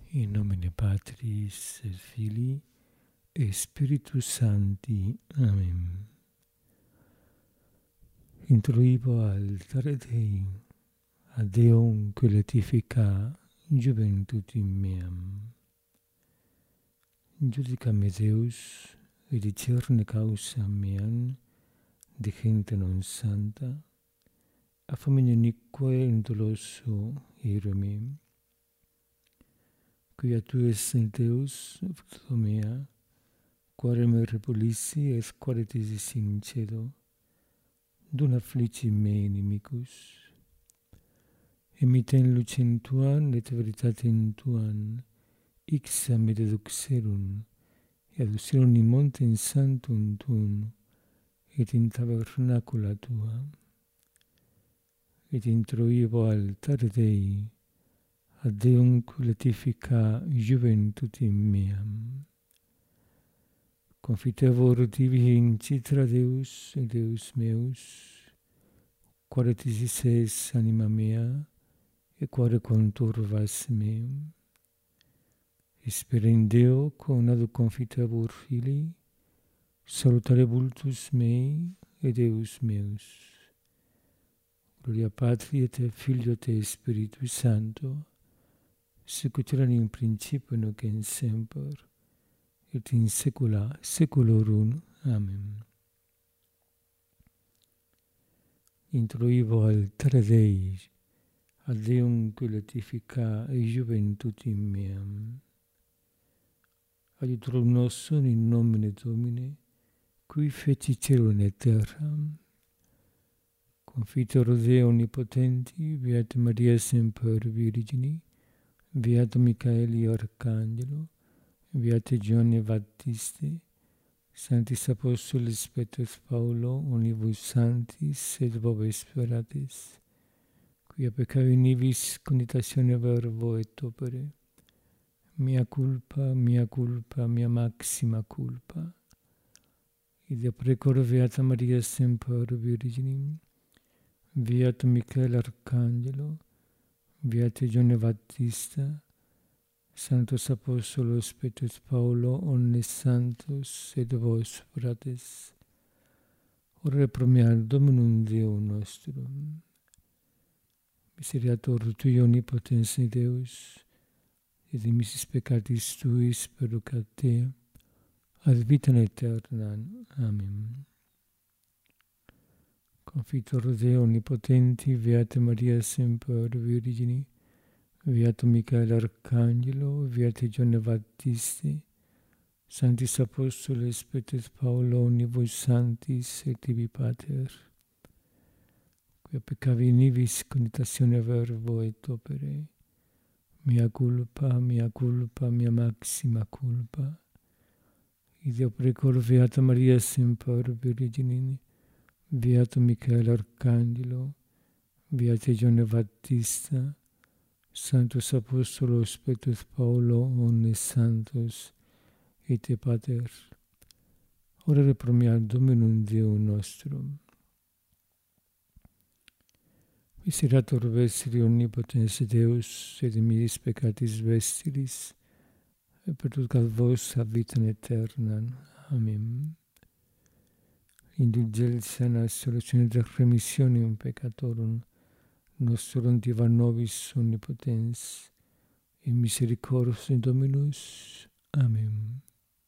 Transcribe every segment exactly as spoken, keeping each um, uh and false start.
In nomine Patris et Filii et Spiritus Sancti. Amen. Introibo altare Dei, ad Deum que letifica juventutem meam. Judica me Deus, et discerne causa meam, de gente non santa, a famine inique in doloso ire meum. Quia tu es Deus, fruto mea, quare me repulissi et quare tesi sincedo, dun afflici me inimicus. Emiten lucem tuan et veritatem tuan, ixam et deduxerum, et aducerum in montem sanctum tuum, et in tabernacula tua. Et introibo altare Dei, ad Deum qui letifica juventutem meam. Confitevor tibi in citra Deus, et Deus meus, quare tisis es anima mea, et quare conturvas meum. Spere in Deo, conado confitevor Filii, salutare vultus mei, et Deus meus. Gloria Patri et Filio et Spiritus Sancto, sicut erat in principio nunc et semper, et in saecula saeculorum. Amen. Introibo altare Dei, ad Deum qui letifica juventutem meam. Adiutorum nostrum in nomine Domini, qui feci caelum et terram. Confiteor Deo omnipotenti, Beata Maria semper Virgini, Beato Michaeli Arcangelo, Beate Giovanni Baptiste, Sanctis Apostolis Petrus Paulo, omnibus sanctis et vobis speratis, quia peccavi nibis conditatione verbo et opere, mea culpa, mea culpa, mea maxima culpa. Idea precor Beata Maria semper Virginim, Beato Michael Arcangelo, Beate Giovanni Battista, Sanctos Apostolos Petrus Paulo, omnes santos et vos fratres, ora pro mea Dominum Deum nostrum. Miseriator Tui omnipotens Deus, et dimissis peccatis Tuis perducat Te, ad vitam aeternam. Amen. Confitor Deo omnipotenti, Beata Maria semper Virgini, Beato Michael Arcangelo, Beate Giovanni Battiste, Sanctis Apostoles Petrus Paulo, omnibus sanctis et tibi Pater, quia peccavi nibis conditatione verbo et opere, mea culpa, mea culpa, mea maxima culpa. Ideo precor Beata Maria semper Virginim, Beato Michael Arcangelo, Beate Giovanni Battista, Sanctus Apostolos Petrus Paulo, omnes santos et te Pater, ora pro mea Dominum Deum nostrum. Miserator vestri omnipotens Deus, et dimittis peccatis vestris, et perducat vos ad vitam aeternam. Amen. Indulgentia absolutione et remissionem peccatorum nostrum diva nobis omnipotens, in misericordias Dominus. Amen.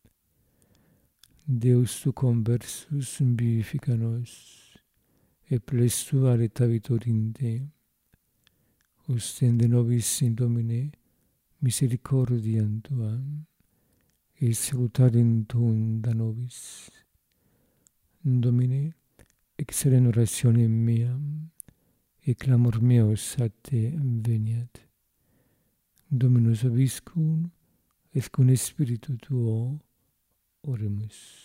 Deus tu conversus vivifica nos, et plestu aretavitor in Te. Ostende nobis in Domine misericordiam Tuam, et salutarem Tuum da nobis. Domine, excellent orationem meam, et clamor meus a Te veniat. Dominus vobiscum, et cum Spiritu Tuo oremus.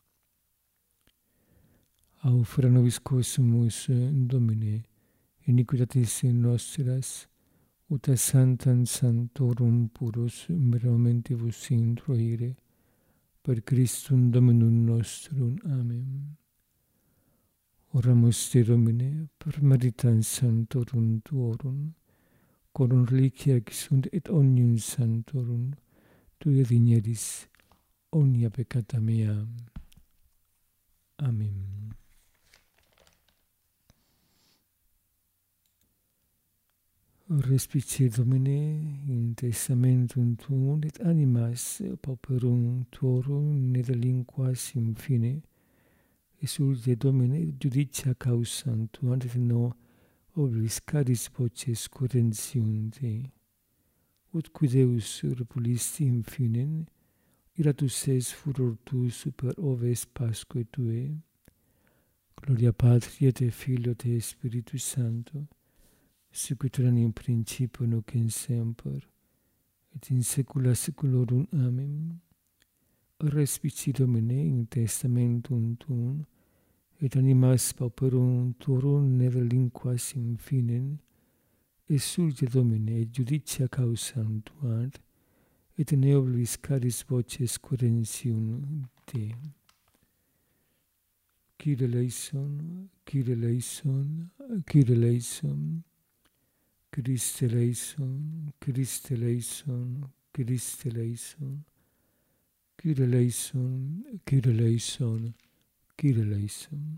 Aufera nobis quesumus, Domine, iniquitatis nostras, ut a santam sanctorum purus momentibus introire, per Christum Dominum nostrum. Amen. Oramus Te, Domine, per meritam sanctorum Tuorum, corum reliquia sunt et omnium sanctorum, tui digneris omnia peccata mea. Amen. Respice Domine in testamentum tuum et animas pauperum tuorum ne delinquas in fine, exulte Domine judicia causam tuam et no obliscaris voces currentium te. Ut qui Deus repulisti in finem, iratus es furor tu super oves Pasque tue. Gloria Patri et Filio et Spiritus Sancto, sicut erat in principio nunc in semper, et in saecula saeculorum. Amen. Respici Domine in testamentum tuum, et animas pauperum tuorum ne delinquas in finem, exulte Domine et judicia causam tuam, et ne obliscaris voces currentium te. Kyrie eleison, Kyrie eleison, Kyrie eleison, Christe eleison, Christe eleison, Christe eleison, Kyrie eleison, Kyrie eleison, Kyrie eleison.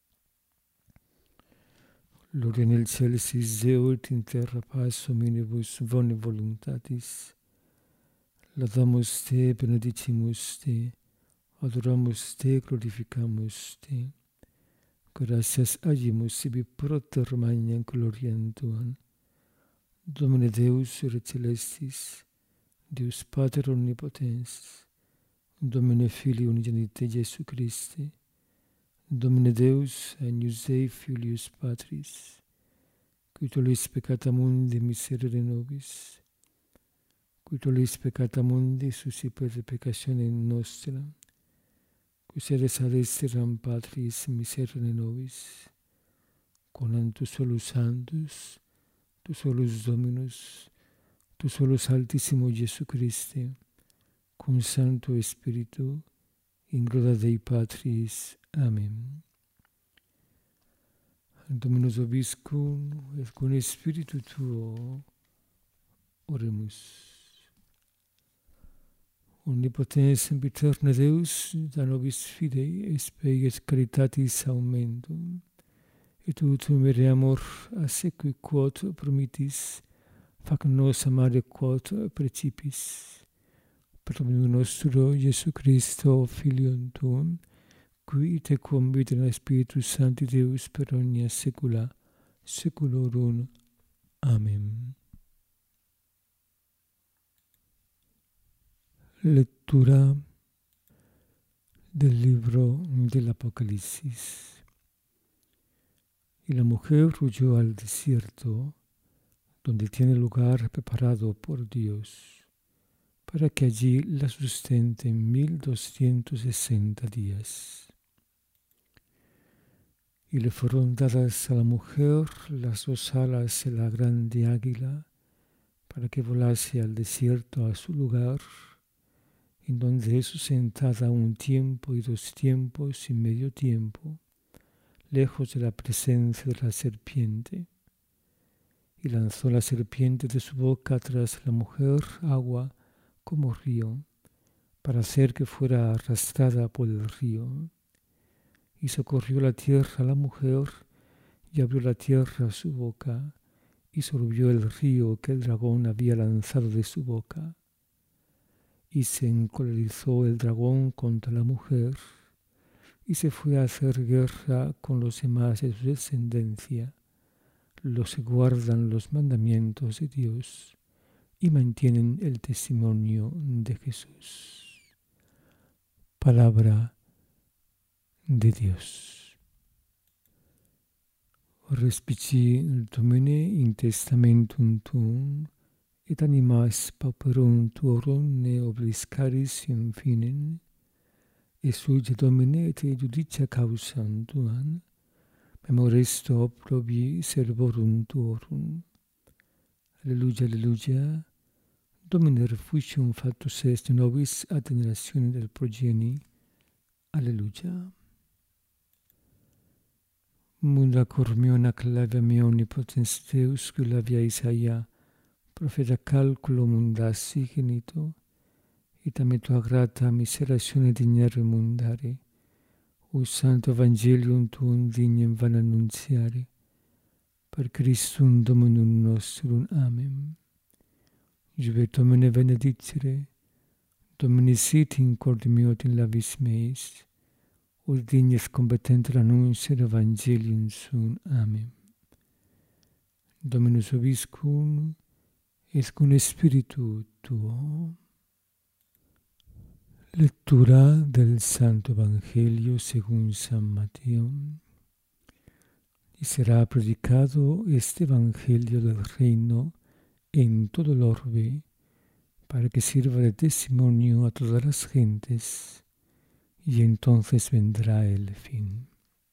Gloria nel excelsis Deo et in terra pax hominibus bone voluntatis. Laudamus te, benedicimus te, adoramus te, glorificamus te. Gratias agimus sibi proter magnam gloriam tuam. Domine Deus ire celestis, Deus Pater omnipotens, Domine Filii unigenite Iesu Christe, Domine Deus agnus Dei Filius Patris, qui tollis peccata mundi miserere nobis, qui tollis peccata mundi suscipere peccationem nostra, qui sedes ad esteram Patris miserere nobis, conam tu solus Sanctus, tu solus Dominus, tu solus Altissimo Iesu Christe, cum Sancto Spiritu, in gloria Dei Patris. Amen. Dominus vobiscum, et cum Spiritu tuo, oremus. Omnipotens sempiterne Deus, da nobis fidei, spei et caritatis aumentum, et ut mereamur a sequi quod promittis, fac nos amare quod praecipis. Per Dominum nostro, Iesu Christo, Filium tuum, qui te convit in Spiritus Sancti Deus per omnia saecula saeculorum. Amen. Lectura del libro del Apocalipsis. Y la mujer huyó al desierto, donde tiene lugar preparado por Dios, para que allí la sustenten mil doscientos sesenta días. Y le fueron dadas a la mujer las dos alas de la grande águila, para que volase al desierto a su lugar, en donde es sustentada un tiempo y dos tiempos y medio tiempo, lejos de la presencia de la serpiente. Y lanzó la serpiente de su boca tras la mujer agua como río, para hacer que fuera arrastrada por el río. Y socorrió la tierra a la mujer, y abrió la tierra su boca, y sorbió el río que el dragón había lanzado de su boca. Y se encolerizó el dragón contra la mujer, y se fue a hacer guerra con los demás de su descendencia, los que guardan los mandamientos de Dios y mantienen el testimonio de Jesús. Palabra de Dios. Respici Domine in testamentum tuum, et animas pauperum tuorum ne obliscaris in finem, exulte Domine et judicia causam tuam, memoresto opprobi servorum tuorum. Alleluia, alleluia. Domine refugium factus est nobis ad generatione del progeni. Alleluia. Munda cor meo nac lavia mea omnipotens Deus, qui lavia Isaia, profeta calculo mundassi genito, et a me tua grata miserazione dignare mundare, o santo evangelium tuum dignem van annunziare, per Christum Dominum nostrum. Amen. Juve Domine benedicere, Domine sit in corde meo et in labis meis, ut dignes competent annunciare evangelium sum. Amen. Dominus vobiscum, et cum spiritu tuo. Lectura del Santo Evangelio según San Mateo. Y será predicado este Evangelio del reino en todo el orbe, para que sirva de testimonio a todas las gentes, y entonces vendrá el fin.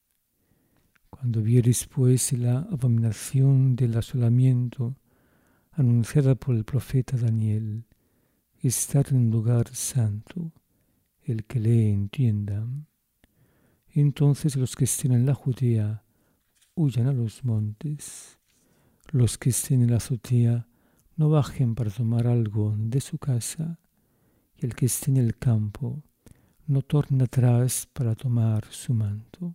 Cuando viereis pues la abominación del asolamiento anunciada por el profeta Daniel, estar en lugar santo, el que lee entienda. Entonces los que estén en la Judea huyan a los montes, los que estén en la azotea no bajen para tomar algo de su casa, y el que esté en el campo no torne atrás para tomar su manto.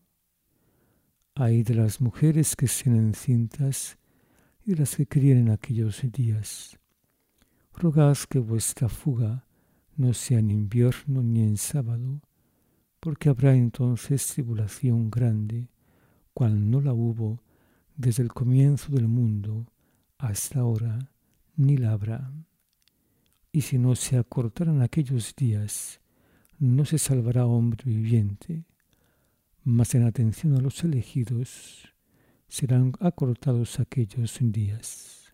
Ay de las mujeres que estén encintas y de las que críen en aquellos días. Rogad que vuestra fuga no sea en invierno ni en sábado, porque habrá entonces tribulación grande, cual no la hubo desde el comienzo del mundo hasta ahora, ni la habrá. Y si no se acortaran aquellos días, no se salvará hombre viviente, mas en atención a los elegidos serán acortados aquellos días.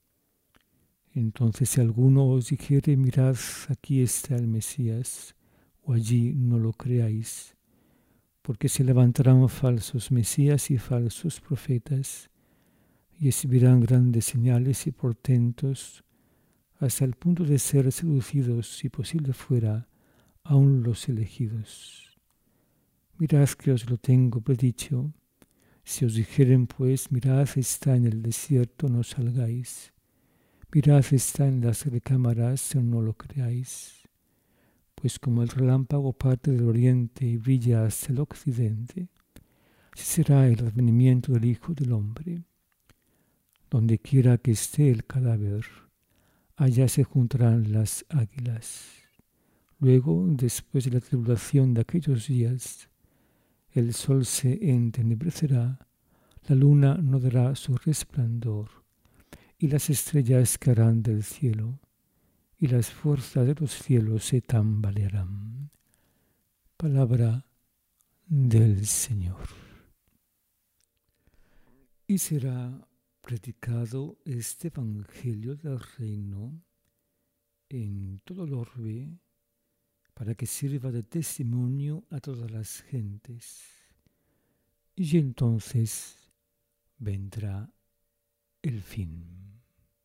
Entonces si alguno os dijere, mirad, aquí está el Mesías, o allí, no lo creáis, porque se levantarán falsos mesías y falsos profetas, y exhibirán grandes señales y portentos, hasta el punto de ser seducidos, si posible fuera, aun los elegidos. Mirad que os lo tengo predicho. Si os dijeren pues, mirad está en el desierto, no salgáis. Mirad está en las recámaras, no lo creáis. Pues como el relámpago parte del oriente y brilla hasta el occidente, así será el advenimiento del Hijo del Hombre. Donde quiera que esté el cadáver, allá se juntarán las águilas. Luego, después de la tribulación de aquellos días, el sol se entenebrecerá, la luna no dará su resplandor, y las estrellas caerán del cielo, y las fuerzas de los cielos se tambalearán. Palabra del Señor. Y será predicado este Evangelio del reino en todo el orbe, para que sirva de testimonio a todas las gentes. Y entonces vendrá el fin.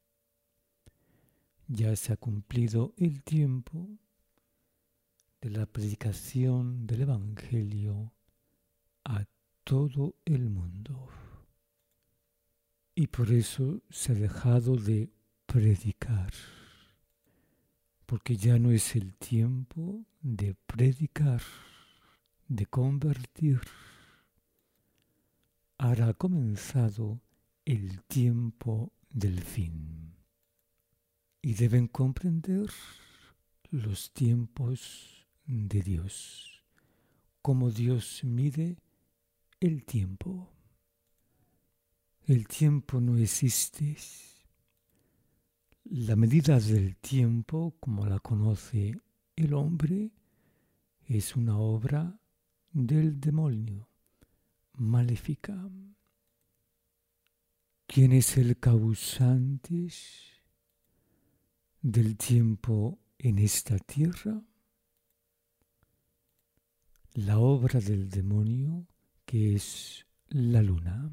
Ya se ha cumplido el tiempo de la predicación del Evangelio a todo el mundo. Y por eso se ha dejado de predicar. Porque ya no es el tiempo de predicar, de convertir. Ahora ha comenzado el tiempo del fin. Y deben comprender los tiempos de Dios, cómo Dios mide el tiempo. El tiempo no existe. La medida del tiempo, como la conoce el hombre, es una obra del demonio, maléfica. ¿Quién es el causante del tiempo en esta tierra? La obra del demonio, que es la luna.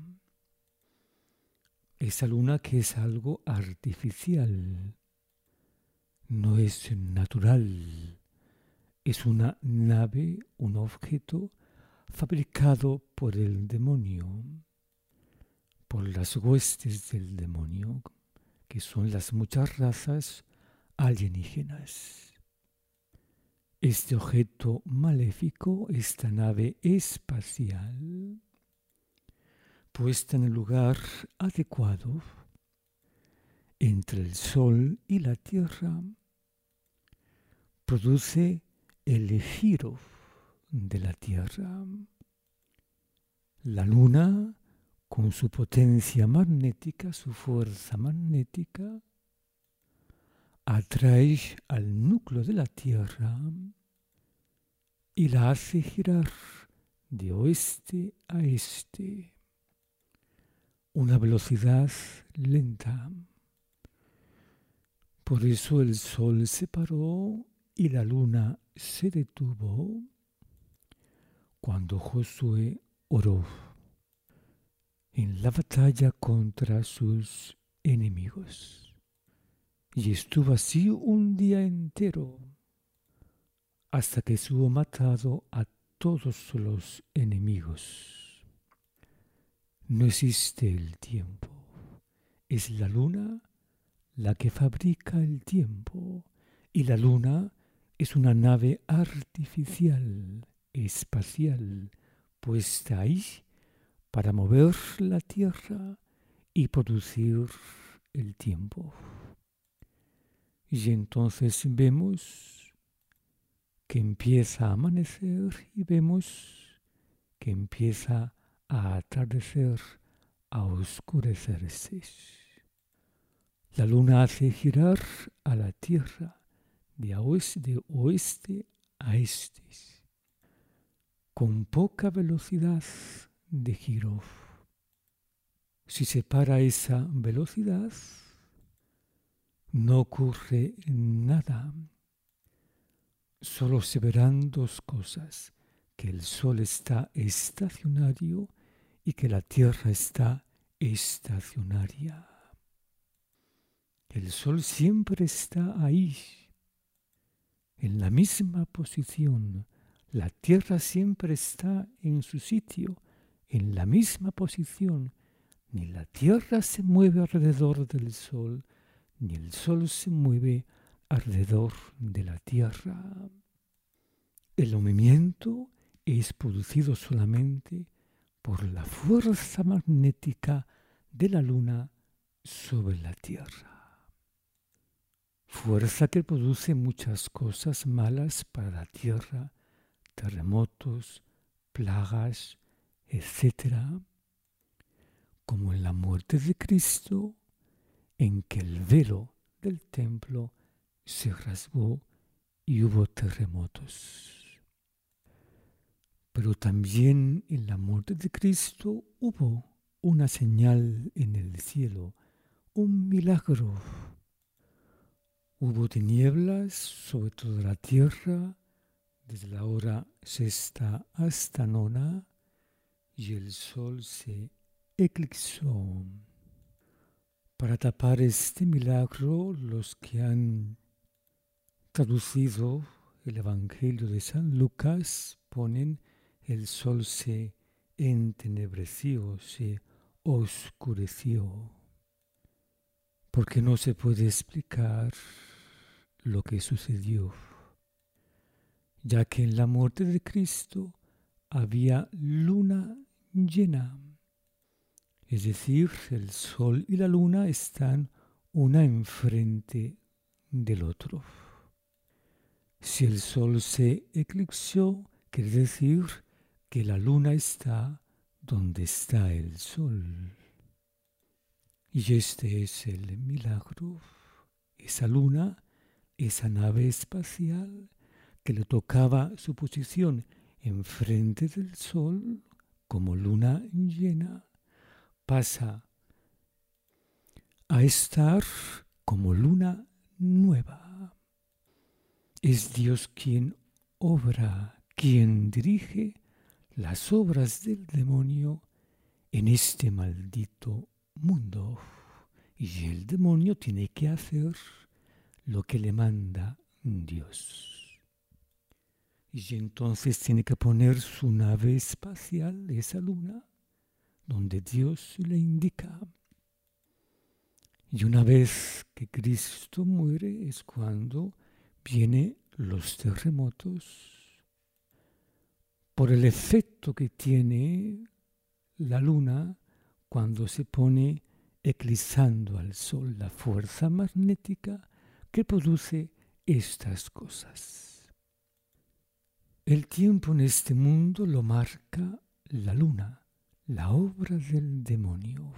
Esa luna que es algo artificial, no es natural, es una nave, un objeto fabricado por el demonio, por las huestes del demonio, que son las muchas razas alienígenas. Este objeto maléfico, esta nave espacial, puesta en el lugar adecuado entre el Sol y la Tierra, produce el giro de la Tierra. La Luna, con su potencia magnética, su fuerza magnética, atrae al núcleo de la Tierra y la hace girar de oeste a este, una velocidad lenta. Por eso el Sol se paró y la Luna se detuvo cuando Josué oró en la batalla contra sus enemigos. Y estuvo así un día entero, hasta que hubo matado a todos los enemigos. No existe el tiempo. Es la Luna la que fabrica el tiempo. Y la Luna es una nave artificial, espacial, puesta ahí para mover la Tierra y producir el tiempo. Y entonces vemos que empieza a amanecer y vemos que empieza a atardecer, a oscurecerse. La Luna hace girar a la Tierra de oeste, de oeste a este, con poca velocidad de giro. Si se para esa velocidad, no ocurre nada. Solo se verán dos cosas: que el Sol está estacionario y que la Tierra está estacionaria. El Sol siempre está ahí, en la misma posición. La Tierra siempre está en su sitio, en la misma posición. Ni la Tierra se mueve alrededor del Sol, ni el Sol se mueve alrededor de la Tierra. El movimiento es producido solamente por la fuerza magnética de la Luna sobre la Tierra. Fuerza que produce muchas cosas malas para la Tierra, terremotos, plagas, etcétera, como en la muerte de Cristo, en que el velo del templo se rasgó y hubo terremotos. Pero también en la muerte de Cristo hubo una señal en el cielo, un milagro. Hubo tinieblas sobre toda la tierra, desde la hora sexta hasta nona, y el sol se eclipsó. Para tapar este milagro, los que han traducido el Evangelio de San Lucas ponen: el sol se entenebreció, se oscureció, porque no se puede explicar lo que sucedió, ya que en la muerte de Cristo había luna llena, es decir, el sol y la luna están una enfrente del otro. Si el sol se eclipsó, quiere decir que la luna está donde está el sol. Y este es el milagro. Esa luna, esa nave espacial que le tocaba su posición enfrente del sol como luna llena, pasa a estar como luna nueva. Es Dios quien obra, quien dirige las obras del demonio en este maldito mundo. Y el demonio tiene que hacer lo que le manda Dios. Y entonces tiene que poner su nave espacial, esa luna, donde Dios le indica. Y una vez que Cristo muere es cuando vienen los terremotos por el efecto que tiene la luna cuando se pone eclipsando al sol, la fuerza magnética que produce estas cosas. El tiempo en este mundo lo marca la luna, la obra del demonio,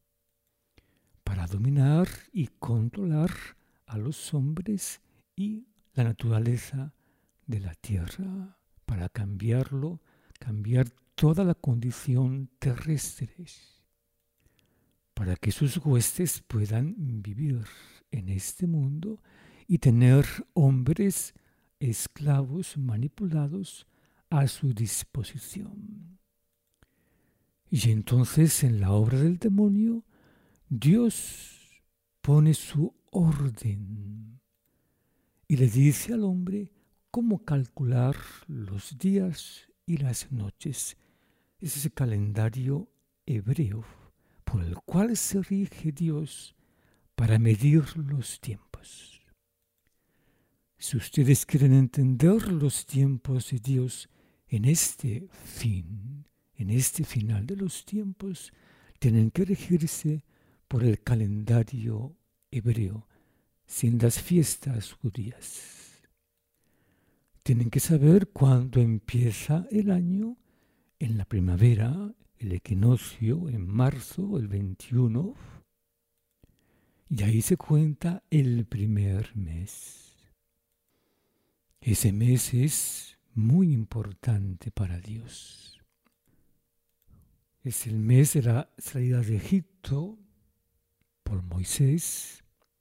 para dominar y controlar a los hombres y la naturaleza de la tierra, para cambiarlo, cambiar toda la condición terrestre, para que sus huestes puedan vivir en este mundo y tener hombres esclavos manipulados a su disposición. Y entonces en la obra del demonio, Dios pone su orden y le dice al hombre cómo calcular los días y las noches. Es ese calendario hebreo por el cual se rige Dios para medir los tiempos. Si ustedes quieren entender los tiempos de Dios en este fin, en este final de los tiempos, tienen que regirse por el calendario hebreo, sin las fiestas judías. Tienen que saber cuándo empieza el año, en la primavera, el equinoccio, en marzo, el veintiuno, y ahí se cuenta el primer mes. Ese mes es muy importante para Dios. Es el mes de la salida de Egipto por Moisés.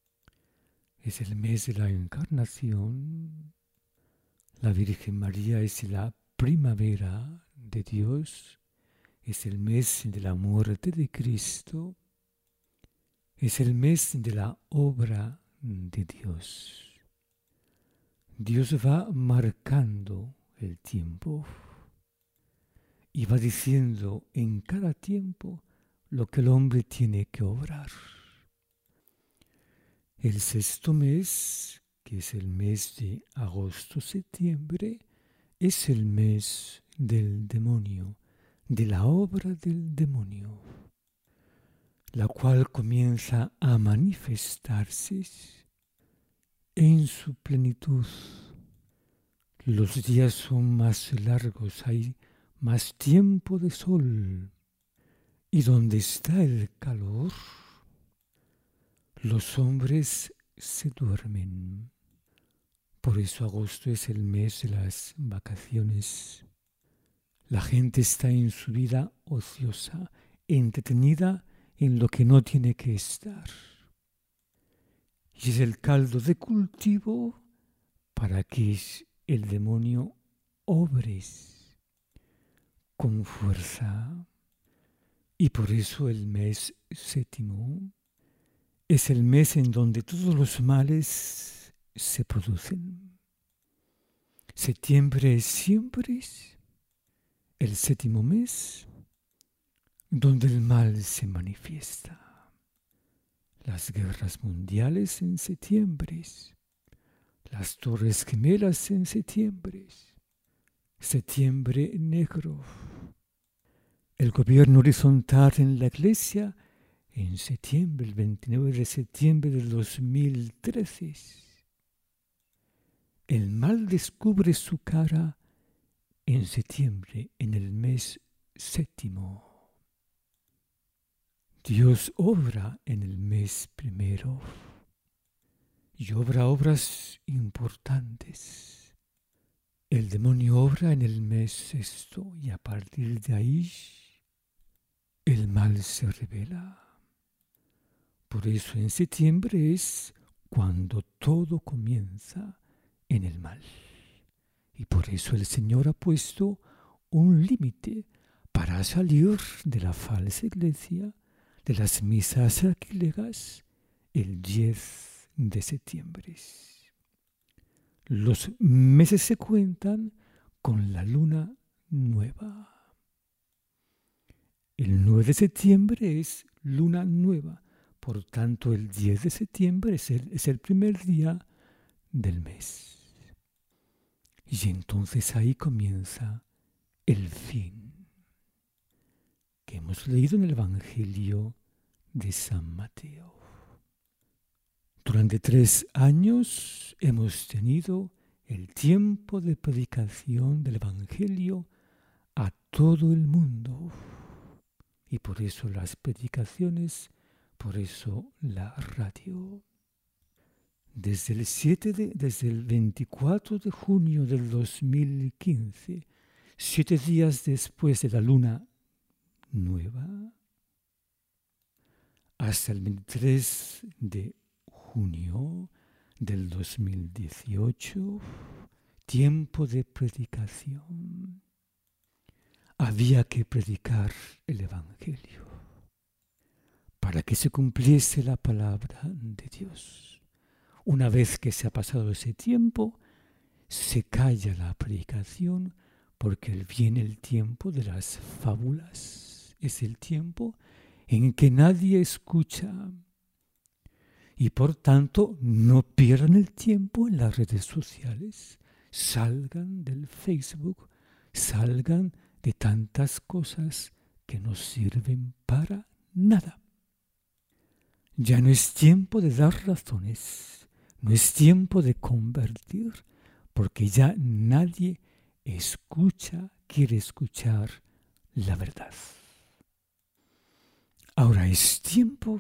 Es el mes de la encarnación. La Virgen María es la primavera de Dios. Es el mes de la muerte de Cristo. Es el mes de la obra de Dios. Dios va marcando el tiempo y va diciendo en cada tiempo lo que el hombre tiene que obrar. El sexto mes, que es el mes de agosto-septiembre, es el mes del demonio, de la obra del demonio, la cual comienza a manifestarse en su plenitud. Los días son más largos, hay más tiempo de sol. Y donde está el calor, los hombres se duermen. Por eso agosto es el mes de las vacaciones. La gente está en su vida ociosa, entretenida en lo que no tiene que estar. Y es el caldo de cultivo para que el demonio obre con fuerza. Y por eso el mes séptimo es el mes en donde todos los males se producen. Septiembre es siempre el séptimo mes donde el mal se manifiesta. Las guerras mundiales en septiembre, las torres gemelas en septiembre, septiembre negro, el gobierno horizontal en la iglesia en septiembre, el veintinueve de septiembre de dos mil trece. El mal descubre su cara en septiembre, en el mes séptimo. Dios obra en el mes primero y obra obras importantes. El demonio obra en el mes sexto y a partir de ahí el mal se revela. Por eso en septiembre es cuando todo comienza en el mal. Y por eso el Señor ha puesto un límite para salir de la falsa iglesia, de las misas sacrílegas, el diez de septiembre. Los meses se cuentan con la luna nueva. El nueve de septiembre es luna nueva, Por tanto, el diez de septiembre es el, es el primer día del mes. Y entonces ahí comienza el fin, que hemos leído en el Evangelio de San Mateo. Durante tres años hemos tenido el tiempo de predicación del Evangelio a todo el mundo. Y por eso las predicaciones, por eso la radio. Desde el, siete de, desde el veinticuatro de junio del dos mil quince, siete días después de la luna nueva, hasta el veintitrés de junio del dos mil dieciocho, tiempo de predicación. Había que predicar el Evangelio para que se cumpliese la palabra de Dios. Una vez que se ha pasado ese tiempo, se calla la predicación porque viene el tiempo de las fábulas. Es el tiempo en que nadie escucha. Y por tanto, no pierdan el tiempo en las redes sociales. Salgan del Facebook, salgan de tantas cosas que no sirven para nada. Ya no es tiempo de dar razones, no es tiempo de convertir, porque ya nadie escucha, quiere escuchar la verdad. Ahora es tiempo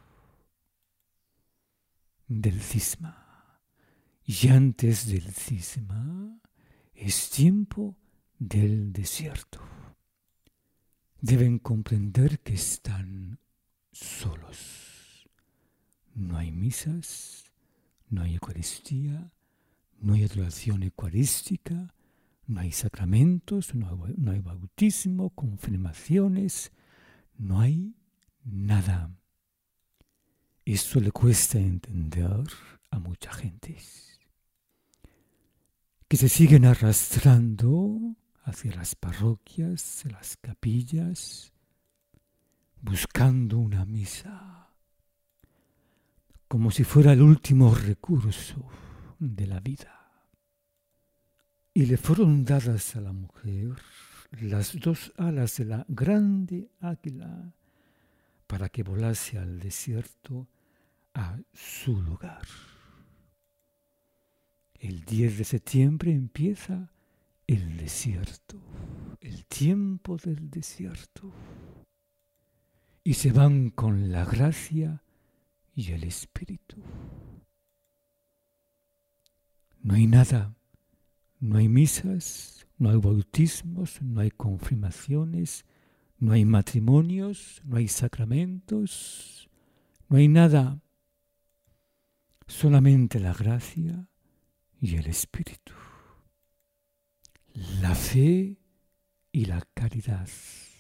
del cisma. Y antes del cisma es tiempo del desierto. Deben comprender que están solos. No hay misas, no hay Eucaristía, no hay adoración eucarística, no hay sacramentos, no hay, no hay bautismo, confirmaciones, no hay nada. Eso le cuesta entender a mucha gente, que se siguen arrastrando hacia las parroquias, las capillas, buscando una misa, como si fuera el último recurso de la vida. Y le fueron dadas a la mujer las dos alas de la grande águila para que volase al desierto a su lugar. El diez de septiembre empieza el desierto, el tiempo del desierto. Y se van con la gracia y el Espíritu. No hay nada, no hay misas, no hay bautismos, no hay confirmaciones, no hay matrimonios, no hay sacramentos, no hay nada. Solamente la gracia y el Espíritu. La fe y la caridad.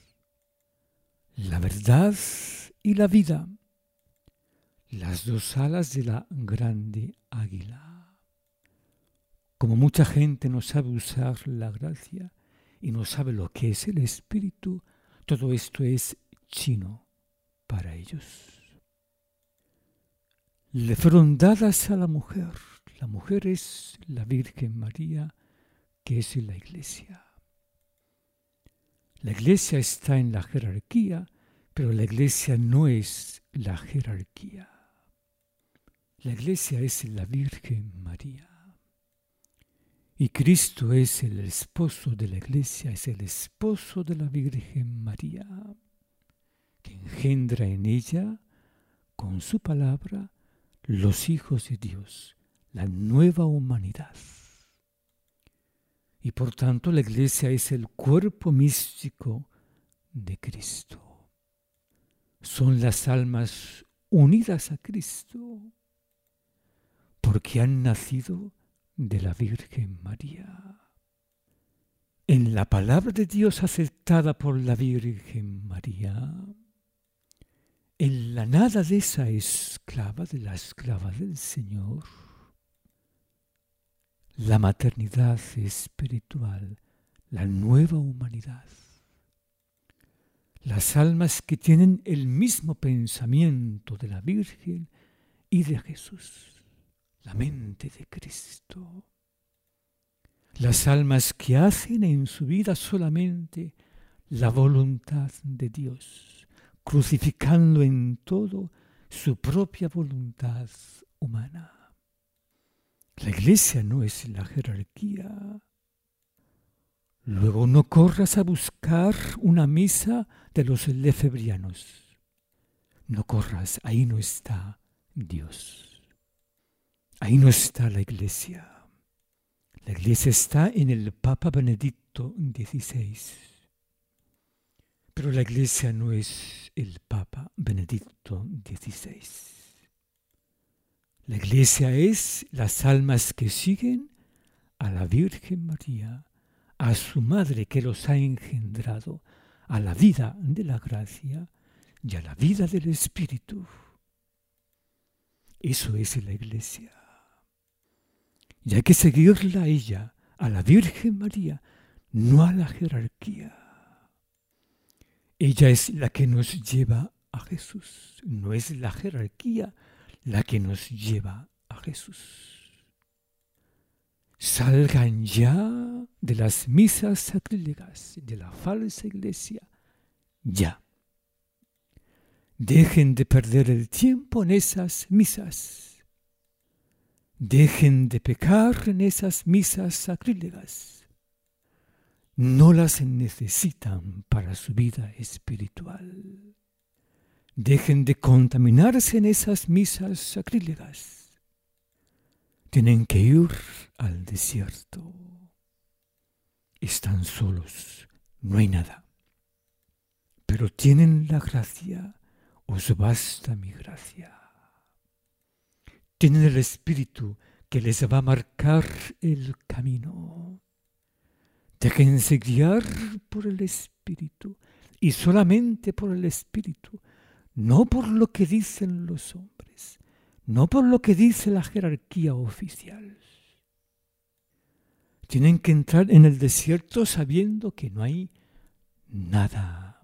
La verdad y la vida. Las dos alas de la grande águila. Como mucha gente no sabe usar la gracia y no sabe lo que es el Espíritu, todo esto es chino para ellos. Le fueron dadas a la mujer. La mujer es la Virgen María, que es la Iglesia. La Iglesia está en la jerarquía, pero la Iglesia no es la jerarquía. La Iglesia es la Virgen María. Y Cristo es el esposo de la Iglesia, es el esposo de la Virgen María, que engendra en ella, con su palabra, los hijos de Dios, la nueva humanidad. Y por tanto la Iglesia es el cuerpo místico de Cristo. Son las almas unidas a Cristo porque han nacido de la Virgen María. En la palabra de Dios aceptada por la Virgen María, en la nada de esa esclava, de la esclava del Señor, la maternidad espiritual, la nueva humanidad. las almas que tienen el mismo pensamiento de la Virgen y de Jesús, la mente de Cristo. Las almas que hacen en su vida solamente la voluntad de Dios, crucificando en todo su propia voluntad humana. La Iglesia no es la jerarquía. Luego no corras a buscar una misa de los lefebrianos. No corras, ahí no está Dios. Ahí no está la Iglesia. La Iglesia está en el Papa Benedicto dieciséis. Pero la Iglesia no es el Papa Benedicto dieciséis. La Iglesia es las almas que siguen a la Virgen María, a su Madre que los ha engendrado, a la vida de la gracia y a la vida del Espíritu. Eso es la Iglesia. Y hay que seguirla a ella, a la Virgen María, no a la jerarquía. Ella es la que nos lleva a Jesús, no es la jerarquía la que nos lleva a Jesús. Salgan ya de las misas sacrílegas, de la falsa iglesia, ya. Dejen de perder el tiempo en esas misas. Dejen de pecar en esas misas sacrílegas. No las necesitan para su vida espiritual. Dejen de contaminarse en esas misas sacrílegas. Tienen que ir al desierto. Están solos, no hay nada. Pero tienen la gracia, os basta mi gracia. Tienen el Espíritu que les va a marcar el camino. Déjense guiar por el Espíritu y solamente por el Espíritu, no por lo que dicen los hombres, no por lo que dice la jerarquía oficial. Tienen que entrar en el desierto sabiendo que no hay nada.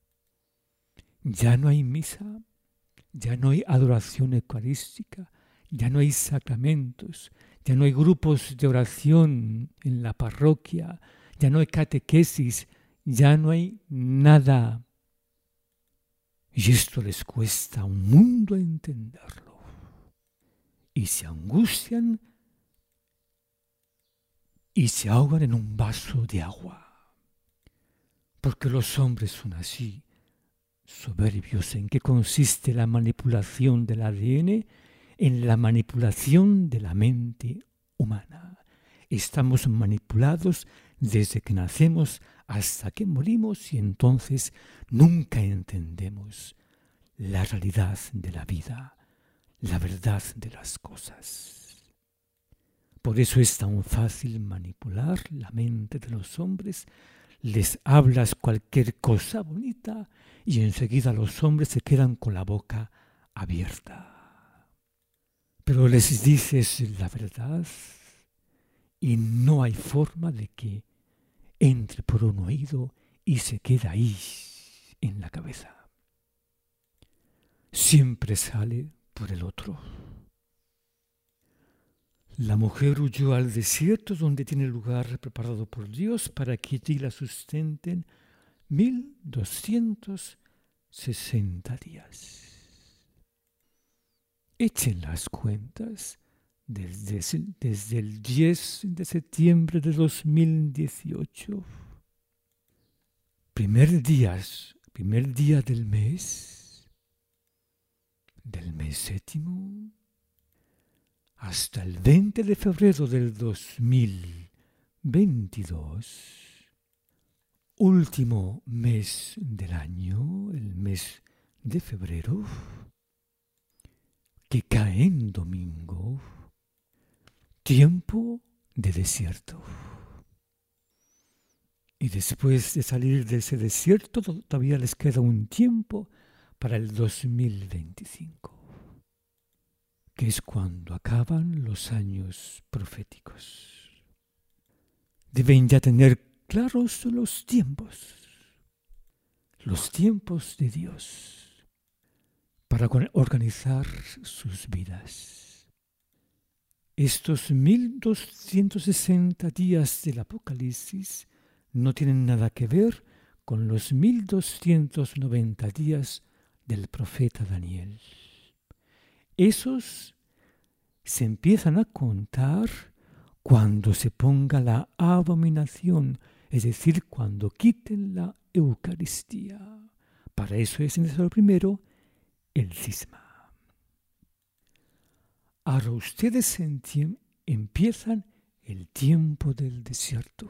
Ya no hay misa, ya no hay adoración eucarística, ya no hay sacramentos, ya no hay grupos de oración en la parroquia, ya no hay catequesis, ya no hay nada. Y esto les cuesta un mundo entenderlo. Y se angustian y se ahogan en un vaso de agua. Porque los hombres son así, soberbios. ¿En qué consiste la manipulación del A D N? En la manipulación de la mente humana. Estamos manipulados desde que nacemos hasta que morimos y entonces nunca entendemos la realidad de la vida, la verdad de las cosas. Por eso es tan fácil manipular la mente de los hombres. Les hablas cualquier cosa bonita y enseguida los hombres se quedan con la boca abierta. Pero les dices la verdad y no hay forma de que entre por un oído y se quede ahí en la cabeza. Siempre sale por el otro. La mujer huyó al desierto donde tiene lugar preparado por Dios para que allí la sustenten mil doscientos sesenta días. Echen las cuentas desde, desde el diez de septiembre de dos mil dieciocho. Primer día, primer día del mes, del mes séptimo, hasta el veinte de febrero del dos mil veintidós, último mes del año, el mes de febrero, que cae en domingo, tiempo de desierto. Y después de salir de ese desierto, todavía les queda un tiempo para el dos mil veinticinco, que es cuando acaban los años proféticos. Deben ya tener claros los tiempos. los tiempos de Dios para organizar sus vidas. Estos mil doscientos sesenta días del Apocalipsis no tienen nada que ver con los mil doscientos noventa días del profeta Daniel. Esos se empiezan a contar cuando se ponga la abominación, es decir, cuando quiten la Eucaristía. Para eso es necesario primero el cisma. Ahora ustedes enti- empiezan el tiempo del desierto.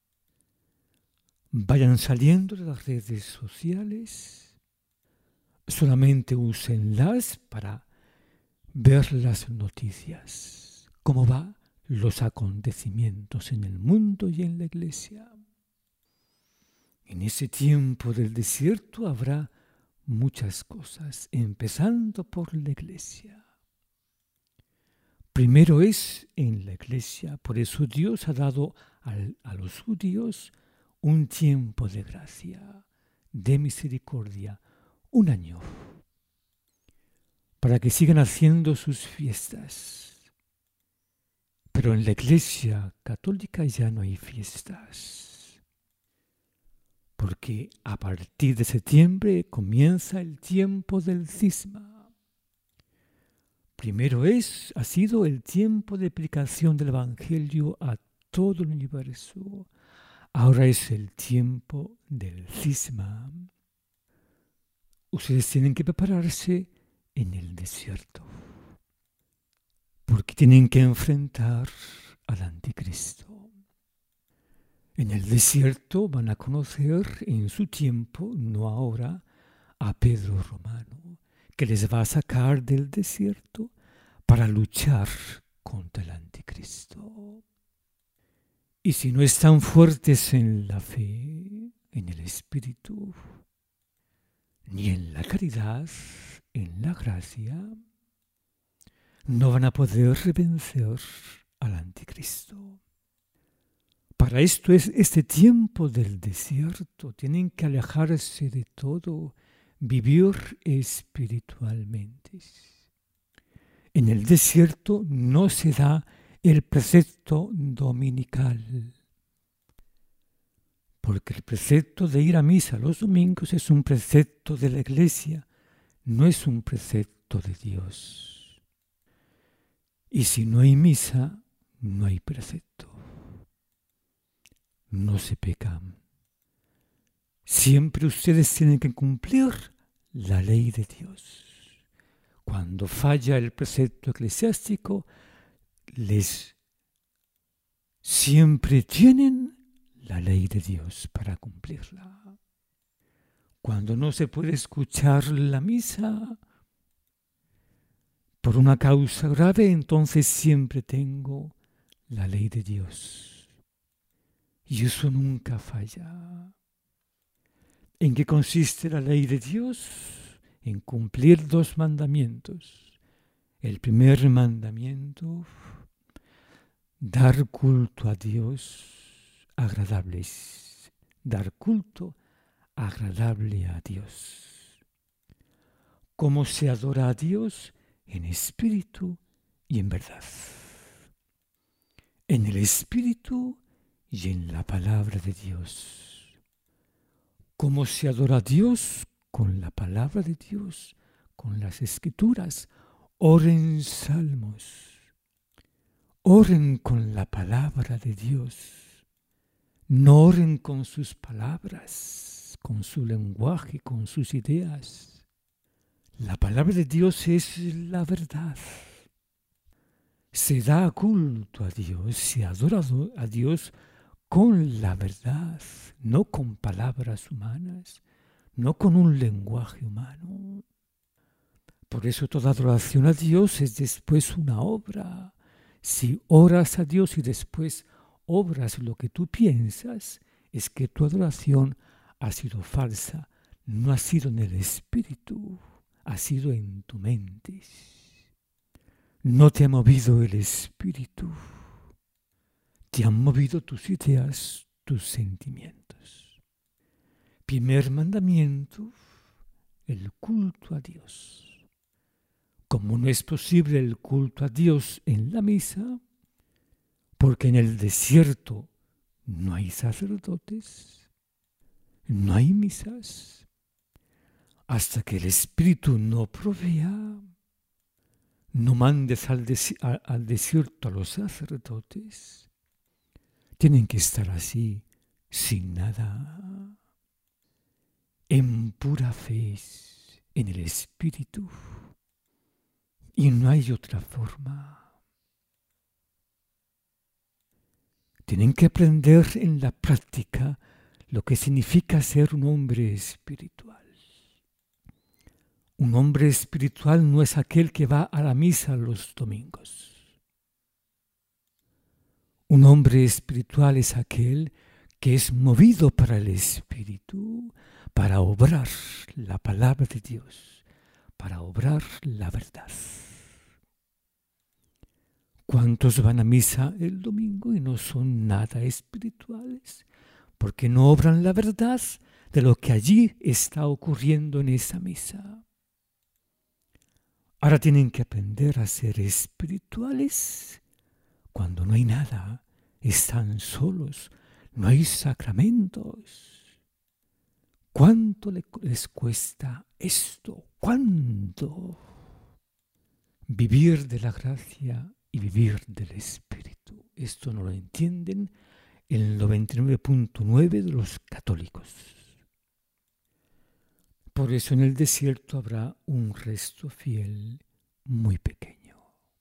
Vayan saliendo de las redes sociales, solamente úsenlas para ver las noticias, cómo van los acontecimientos en el mundo y en la iglesia. En ese tiempo del desierto habrá muchas cosas, empezando por la iglesia. Primero es en la iglesia, por eso Dios ha dado al, a los judíos un tiempo de gracia, de misericordia, un año, para que sigan haciendo sus fiestas. Pero en la Iglesia Católica ya no hay fiestas, porque a partir de septiembre comienza el tiempo del cisma. Primero es, ha sido el tiempo de aplicación del Evangelio a todo el universo. Ahora es el tiempo del cisma. Ustedes tienen que prepararse en el desierto, porque tienen que enfrentar al anticristo. En el desierto van a conocer en su tiempo, no ahora, a Pedro Romano, que les va a sacar del desierto para luchar contra el anticristo. Y si no están fuertes en la fe, en el espíritu, ni en la caridad, en la gracia, no van a poder vencer al anticristo. Para esto es este tiempo del desierto. Tienen que alejarse de todo, vivir espiritualmente. En el desierto no se da el precepto dominical, porque el precepto de ir a misa los domingos es un precepto de la Iglesia, no es un precepto de Dios. Y si no hay misa, no hay precepto. No se pecan. Siempre ustedes tienen que cumplir la ley de Dios. Cuando falla el precepto eclesiástico, les siempre tienen la ley de Dios para cumplirla. Cuando no se puede escuchar la misa por una causa grave, entonces siempre tengo la ley de Dios. Y eso nunca falla. ¿En qué consiste la ley de Dios? En cumplir dos mandamientos. El primer mandamiento, dar culto a Dios agradable. Dar culto agradable a Dios. ¿Cómo se adora a Dios? En espíritu y en verdad. En el espíritu y en la palabra de Dios. ¿Cómo se adora a Dios? Con la palabra de Dios, con las escrituras. Oren salmos. Oren con la palabra de Dios. No oren con sus palabras, con su lenguaje, con sus ideas. La palabra de Dios es la verdad. Se da culto a Dios, se adora a Dios con la verdad, no con palabras humanas, no con un lenguaje humano. Por eso toda adoración a Dios es después una obra. Si oras a Dios y después obras lo que tú piensas, es que tu adoración ha sido falsa, no ha sido en el espíritu, ha sido en tu mente. No te ha movido el espíritu, te han movido tus ideas, tus sentimientos. Primer mandamiento, el culto a Dios. Como no es posible el culto a Dios en la misa, porque en el desierto no hay sacerdotes, no hay misas, hasta que el Espíritu no provea, no mandes al, desi- a- al desierto a los sacerdotes, tienen que estar así, sin nada, en pura fe, en el Espíritu. Y no hay otra forma. Tienen que aprender en la práctica lo que significa ser un hombre espiritual. Un hombre espiritual no es aquel que va a la misa los domingos. Un hombre espiritual es aquel que es movido para el Espíritu, para obrar la palabra de Dios, para obrar la verdad. ¿Cuántos van a misa el domingo y no son nada espirituales? Porque no obran la verdad de lo que allí está ocurriendo en esa misa. Ahora tienen que aprender a ser espirituales cuando no hay nada, están solos, no hay sacramentos. ¿Cuánto les cuesta esto? ¿Cuánto? Vivir de la gracia y vivir del Espíritu. Esto no lo entienden el noventa y nueve punto nueve de los católicos. Por eso en el desierto habrá un resto fiel muy pequeño.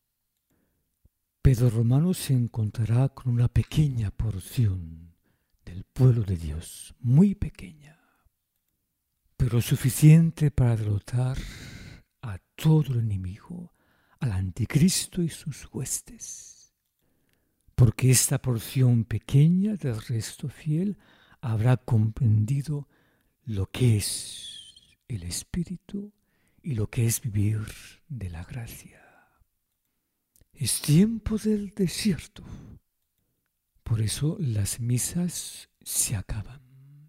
Pedro Romano se encontrará con una pequeña porción del pueblo de Dios, muy pequeña, pero suficiente para derrotar a todo el enemigo, al anticristo y sus huestes. Porque esta porción pequeña del resto fiel habrá comprendido lo que es el Espíritu y lo que es vivir de la gracia. Es tiempo del desierto. Por eso las misas se acaban.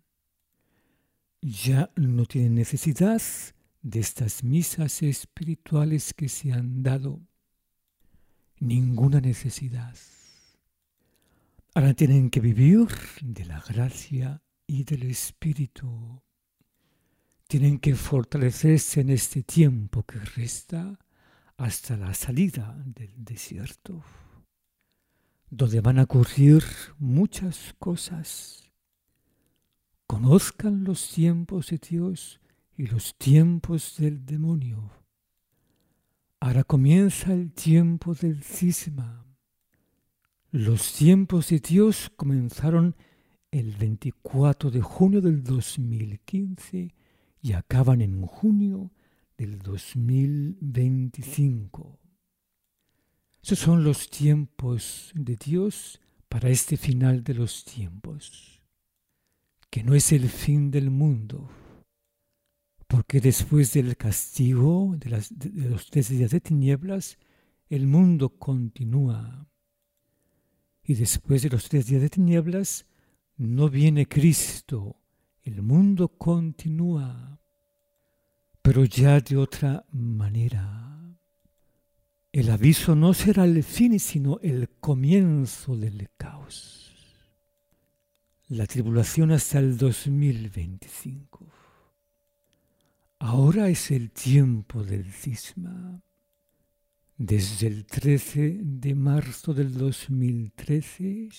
Ya no tienen necesidad de estas misas espirituales que se han dado. Ninguna necesidad. Ahora tienen que vivir de la gracia y del Espíritu. Tienen que fortalecerse en este tiempo que resta hasta la salida del desierto, donde van a ocurrir muchas cosas. Conozcan los tiempos de Dios y los tiempos del demonio. Ahora comienza el tiempo del cisma. Los tiempos de Dios comenzaron el veinticuatro de junio del dos mil quince y acaban en junio del dos mil veinticinco. Esos son los tiempos de Dios para este final de los tiempos, que no es el fin del mundo, porque después del castigo de, las, de los tres días de tinieblas, el mundo continúa. Y después de los tres días de tinieblas, no viene Cristo, el mundo continúa, pero ya de otra manera. El aviso no será el fin, sino el comienzo del caos. La tribulación hasta el dos mil veinticinco. Ahora es el tiempo del cisma. Desde el trece de marzo del dos mil trece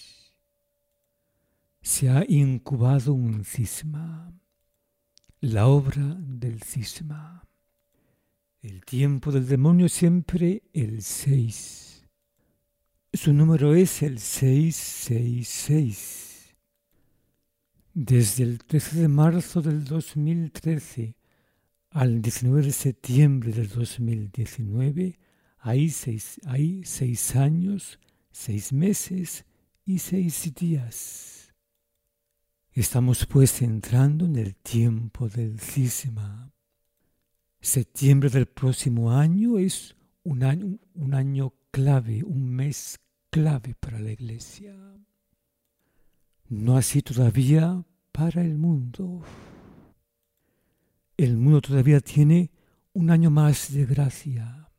se ha incubado un cisma, la obra del cisma. El tiempo del demonio es siempre el seis. Su número es el seiscientos sesenta y seis. Desde el trece de marzo del dos mil trece al diecinueve de septiembre del dos mil diecinueve hay seis, hay seis años, seis meses y seis días. Estamos pues entrando en el tiempo del cisma. Septiembre del próximo año es un año, un año clave, un mes clave para la Iglesia. No así todavía para el mundo. el mundo todavía tiene un año más de gracia.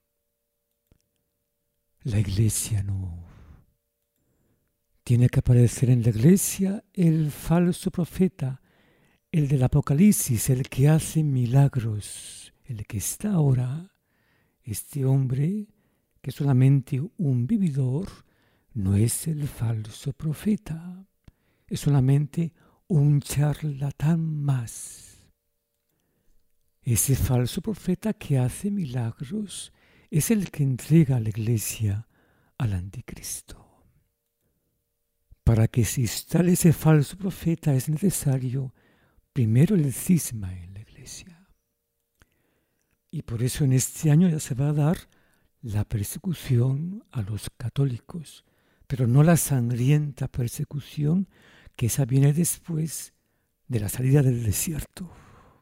La iglesia no. Tiene que aparecer en la iglesia el falso profeta, el del Apocalipsis, el que hace milagros, el que está ahora. Este hombre, que es solamente un vividor, no es el falso profeta, es solamente un charlatán más. Ese falso profeta que hace milagros es el que entrega a la iglesia al anticristo. Para que se instale ese falso profeta es necesario primero el cisma en la iglesia. Y por eso en este año ya se va a dar la persecución a los católicos, pero no la sangrienta persecución que esa viene después de la salida del desierto,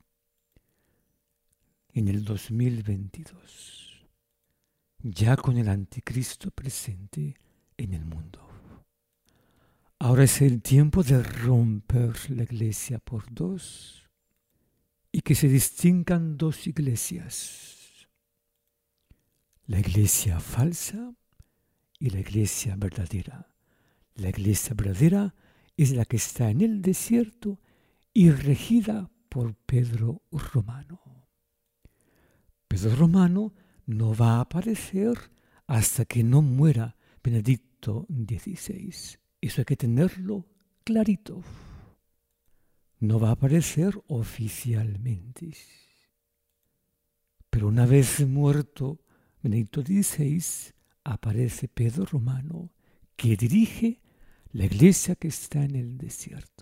en el dos mil veintidós, ya con el anticristo presente en el mundo. Ahora es el tiempo de romper la iglesia por dos y que se distingan dos iglesias, la iglesia falsa y la iglesia verdadera. La iglesia verdadera es la que está en el desierto y regida por Pedro Romano. Pedro Romano no va a aparecer hasta que no muera Benedicto dieciséis. Eso hay que tenerlo clarito. No va a aparecer oficialmente. Pero una vez muerto Benedicto dieciséis, aparece Pedro Romano, que dirige la iglesia que está en el desierto.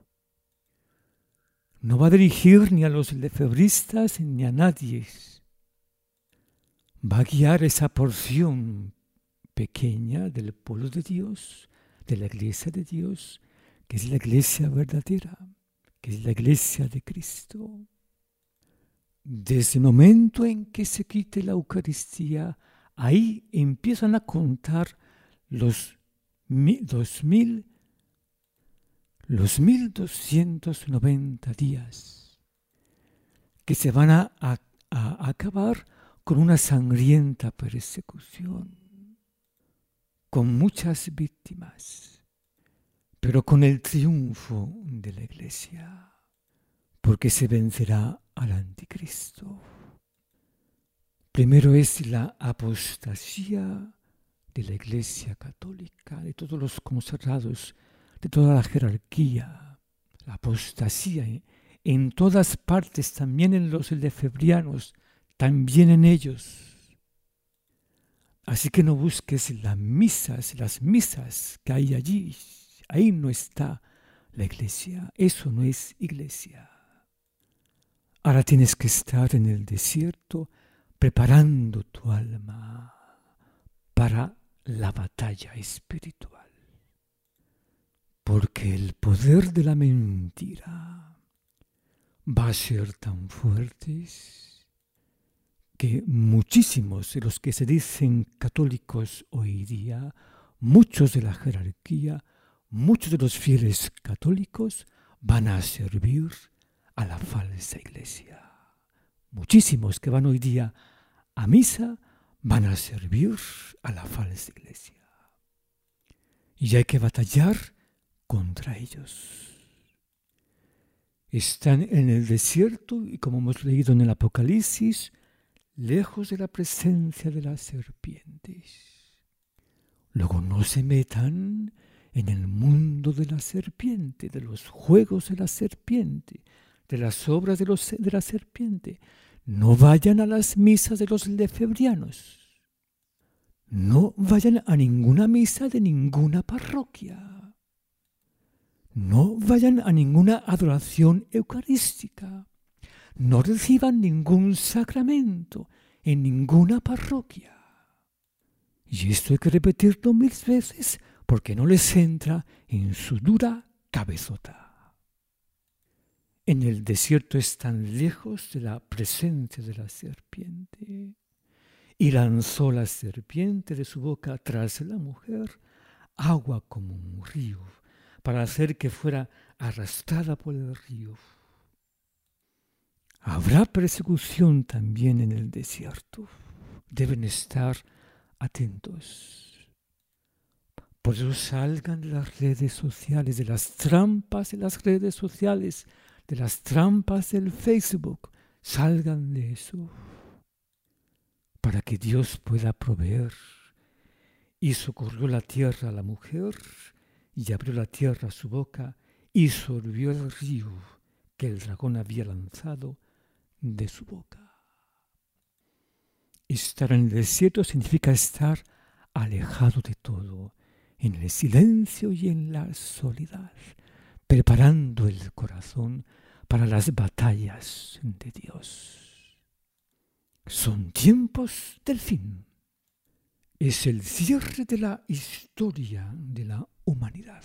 No va a dirigir ni a los lefebristas ni a nadie. Va a guiar esa porción pequeña del pueblo de Dios, de la iglesia de Dios, que es la iglesia verdadera, que es la iglesia de Cristo. Desde el momento en que se quite la Eucaristía, ahí empiezan a contar los dos mil, los mil doscientos noventa días, que se van a, a, a acabar con una sangrienta persecución, con muchas víctimas, pero con el triunfo de la iglesia, porque se vencerá al anticristo. Primero es la apostasía de la iglesia católica, de todos los consagrados, de toda la jerarquía, la apostasía en, en todas partes, también en los lefebrianos, también en ellos. Así que no busques las misas, las misas que hay allí. Ahí no está la iglesia. Eso no es iglesia. Ahora tienes que estar en el desierto preparando tu alma para la batalla espiritual. Porque el poder de la mentira va a ser tan fuerte que muchísimos de los que se dicen católicos hoy día, muchos de la jerarquía, muchos de los fieles católicos van a servir a la falsa iglesia. Muchísimos que van hoy día a misa van a servir a la falsa iglesia. Y hay que batallar contra ellos. Están en el desierto y, como hemos leído en el Apocalipsis, lejos de la presencia de las serpientes. Luego no se metan en el mundo de la serpiente, de los juegos de la serpiente, de las obras de, los, de la serpiente. No vayan a las misas de los lefebrianos. No vayan a ninguna misa de ninguna parroquia. No vayan a ninguna adoración eucarística. No reciban ningún sacramento en ninguna parroquia. Y esto hay que repetirlo mil veces porque no les entra en su dura cabezota. En el desierto están lejos de la presencia de la serpiente. Y lanzó la serpiente de su boca tras la mujer agua como un río, para hacer que fuera arrastrada por el río. Habrá persecución también en el desierto. Deben estar atentos. Por eso salgan de las redes sociales, de las trampas de las redes sociales, de las trampas del Facebook. Salgan de eso para que Dios pueda proveer. Y socorrió la tierra a la mujer y abrió la tierra su boca y sorbió el río que el dragón había lanzado de su boca. Estar en el desierto significa estar alejado de todo, en el silencio y en la soledad, preparando el corazón para las batallas de Dios. Son tiempos del fin. Es el cierre de la historia de la humanidad.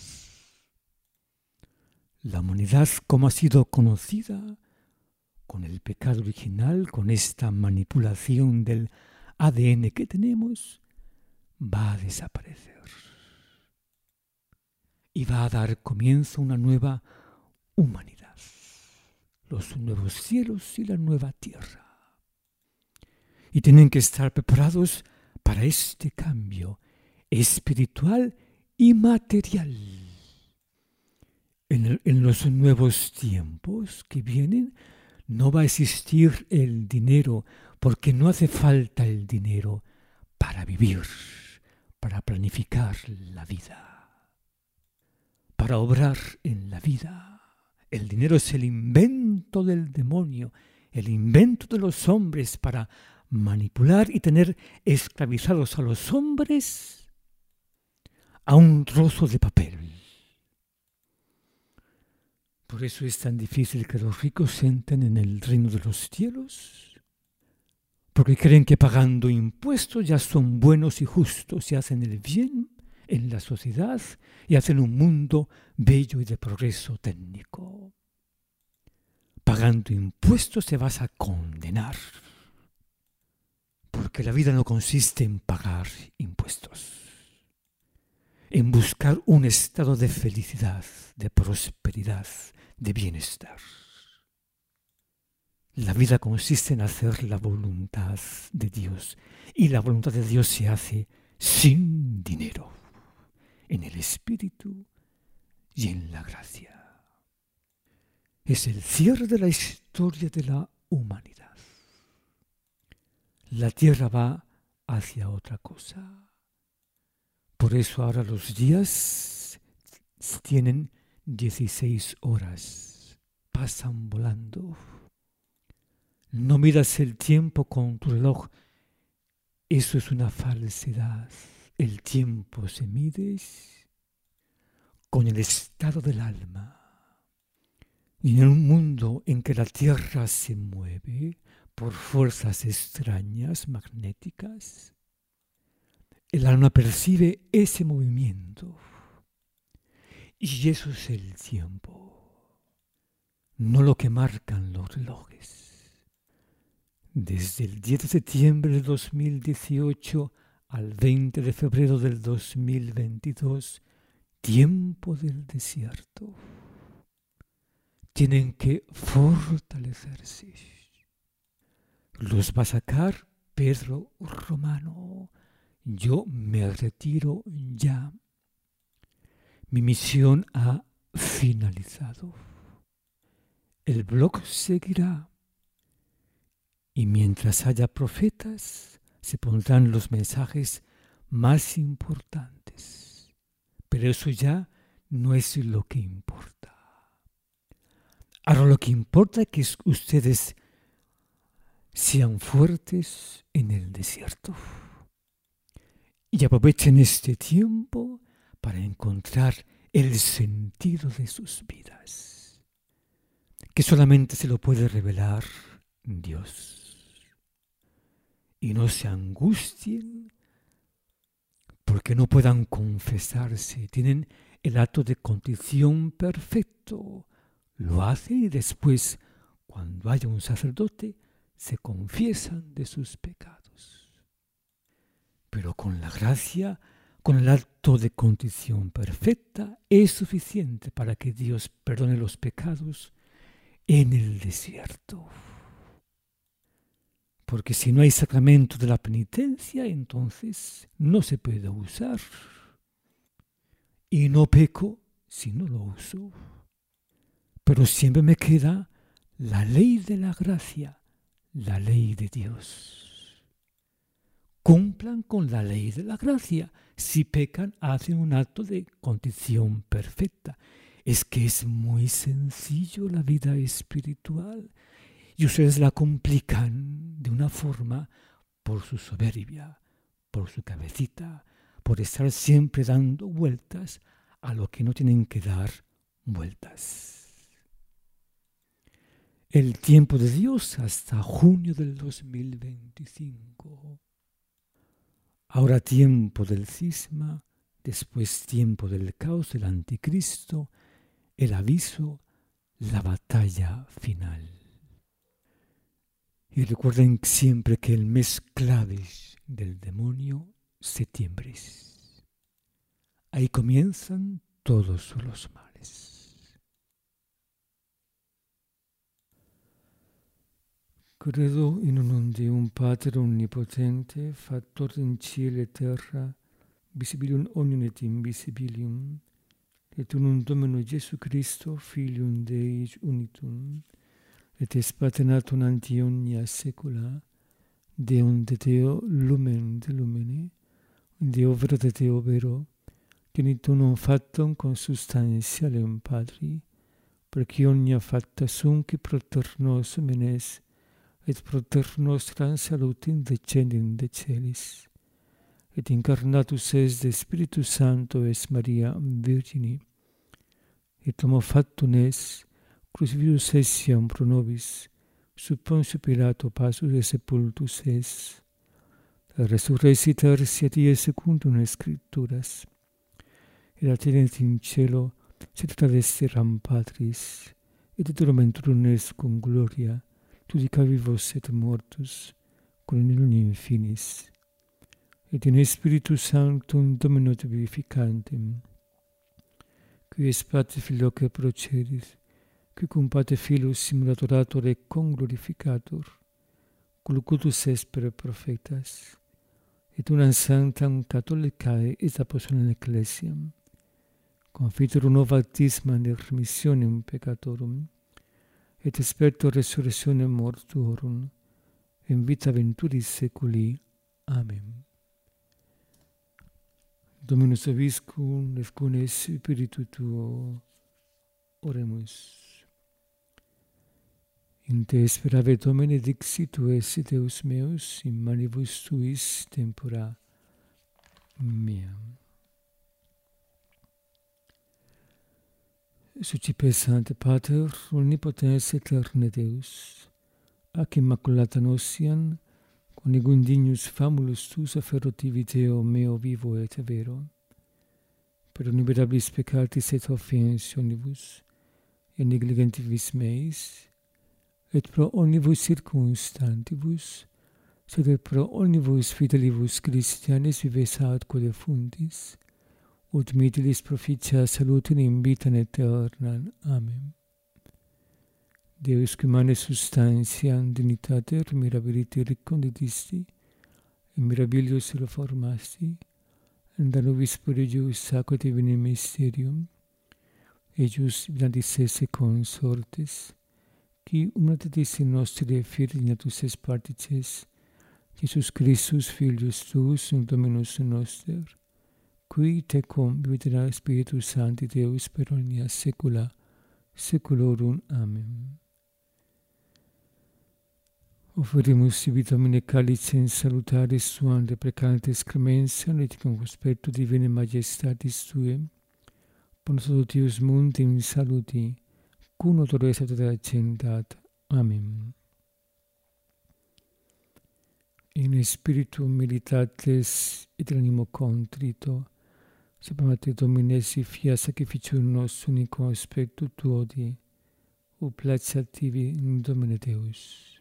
La humanidad, como ha sido conocida, con el pecado original, con esta manipulación del A D N que tenemos, va a desaparecer. Y va a dar comienzo a una nueva humanidad, los nuevos cielos y la nueva tierra. Y tienen que estar preparados para este cambio espiritual y material. En, el, en los nuevos tiempos que vienen, no va a existir el dinero, porque no hace falta el dinero para vivir, para planificar la vida, para obrar en la vida. El dinero es el invento del demonio, el invento de los hombres para manipular y tener esclavizados a los hombres a un trozo de papel. Por eso es tan difícil que los ricos entren en el reino de los cielos, porque creen que pagando impuestos ya son buenos y justos y hacen el bien en la sociedad y hacen un mundo bello y de progreso técnico. Pagando impuestos te vas a condenar, porque la vida no consiste en pagar impuestos, en buscar un estado de felicidad, de prosperidad, de bienestar. La vida consiste en hacer la voluntad de Dios, y la voluntad de Dios se hace sin dinero, en el Espíritu y en la gracia. Es el cierre de la historia de la humanidad. La tierra va hacia otra cosa. Por eso ahora los días tienen dieciséis horas, pasan volando. No midas el tiempo con tu reloj, eso es una falsedad. El tiempo se mide con el estado del alma. Y en un mundo en que la tierra se mueve por fuerzas extrañas, magnéticas, el alma percibe ese movimiento. Y eso es el tiempo, no lo que marcan los relojes. Desde el diez de septiembre de dos mil dieciocho al veinte de febrero del dos mil veintidós, tiempo del desierto. Tienen que fortalecerse. Los va a sacar Pedro Romano. Yo me retiro ya. Mi misión ha finalizado. El blog seguirá. Y mientras haya profetas, se pondrán los mensajes más importantes. Pero eso ya no es lo que importa. Ahora lo que importa es que ustedes sean fuertes en el desierto. Y aprovechen este tiempo para encontrar el sentido de sus vidas, que solamente se lo puede revelar Dios. Y no se angustien porque no puedan confesarse. Tienen el acto de contrición perfecto. Lo hacen y después, cuando haya un sacerdote, se confiesan de sus pecados. Pero con la gracia, con el acto de contrición perfecta, es suficiente para que Dios perdone los pecados en el desierto. Porque si no hay sacramento de la penitencia, entonces no se puede usar. Y no peco si no lo uso. Pero siempre me queda la ley de la gracia, la ley de Dios. Cumplan con la ley de la gracia. Si pecan, hacen un acto de condición perfecta. Es que es muy sencillo la vida espiritual. Y ustedes la complican de una forma por su soberbia, por su cabecita, por estar siempre dando vueltas a lo que no tienen que dar vueltas. El tiempo de Dios hasta junio del dos mil veinticinco. Ahora tiempo del cisma, después tiempo del caos del anticristo, el aviso, la batalla final. Y recuerden siempre que el mes clave del demonio, septiembre. Ahí comienzan todos los males. Credo in un Deum Pater omnipotente, factor in cielo et terra, visibilium omnium et invisibilium, et unum Domino Iesu Christo, Filium Dei unitum, et es paternatum ante omnia saecula, Deum de Deo lumen de lumine, Deo vero de Deo vero, genitum factum consubstantialem Patri, perque omnia facta sunt proter nos menes, et proter nostram salutim descendit de celis, et incarnatus es de Spiritus Sancto es Maria Virgini, et homo factum es, crucifixus essiam pro nobis, sub Pontio Pilato passus et sepultus es, resurrexit tertia die secundum Scripturas, et ascendit in cielo, sit ad esteram Patris, et dormentur est cum gloria, judica vivos et mortus, cum in infinis, et in Spiritus Sanctum Domino vivificantem, qui es Pater Filioque procedit, qui cum Pater Filus simulator et conglorificator, cultus est per prophetas, et unam sanctam catholicae et apostolicae ecclesiam, confitur nova baptismam et remissionem peccatorum, et experto resurrectionem mortuorum, in vita venturis seculi. Amen. Dominus vobiscum, et cum spiritu tuo, oremus. In te sperave Domine, dixit tu esse Deus meus, in manibus tuis tempora mea. Sucipe Sancte Pater, omnipotens aeterne Deus, ac immaculata nociam, conegum dignus famulus tuus afferrotivi Deo meo vivo et vero, per innumerabilis peccatis et offensionibus, et negligentibus meis, et pro omnibus circumstantibus, sed et pro omnibus fidelibus Christianis vives atque defundis, ut mitilis proficia salutem in vitam aeternam. Amen. Deus qui mane substantiam dignitate mirabilite recondidisti, et mirabilius reformasti, et da nobis prodigius sacro divinem mysterium, ejus vilandis esse consortes, qui humilitatis in nostri fieri dignatus es partices, Iesus Christus Filius tuus, un Dominus noster, qui tecum vivitera Spiritus Sancti Deus per omnia saecula saeculorum. Amen. Offerimus sibi Domine calicem salutaris suam deprecantes clementia et cum conspectu divinae majestatis tuae, bonus totius mundi in saluti, cum odores et accendat. Amen. In spiritu militates et animo contrito, sapamate Domine si fia sacrificium nostrum in conspectu tuodi, ut placeativi in Domine Deus.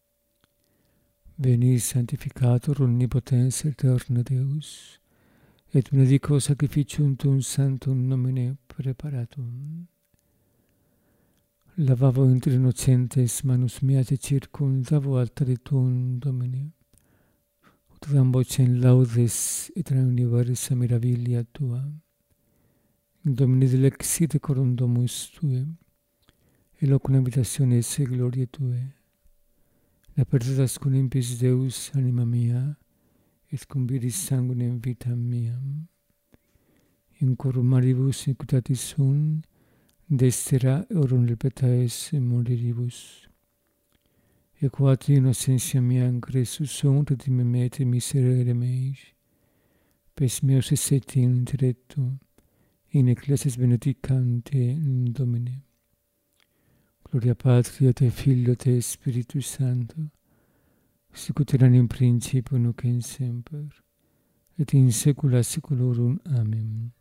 Veni sanctificator omnipotens aeterna Deus, et benedico sacrificium tuum sanctum nomine preparatum. lavavo inter innocentes manus meae circundavo altare tuum, Domine. Utram vocem laudes et in universa meravilia tua. Domine dilexite corum domus tue, et locum habitationes et gloriae tue. La perdutas cum impis Deus anima mea, et cum viris sanguinem vitam meam. In corum maribus iniquitatis sunt, destera orum repetaes moriribus. E quatri innocentia mea in Christus sunt, redime me et miserere meis. Pes meus esse in interretto, in ecclesias benedicante Domine. Gloria Patri et Filio et Spiritus Sancto, sicut erat in principio nunc et semper, et in saecula saeculorum. Amen.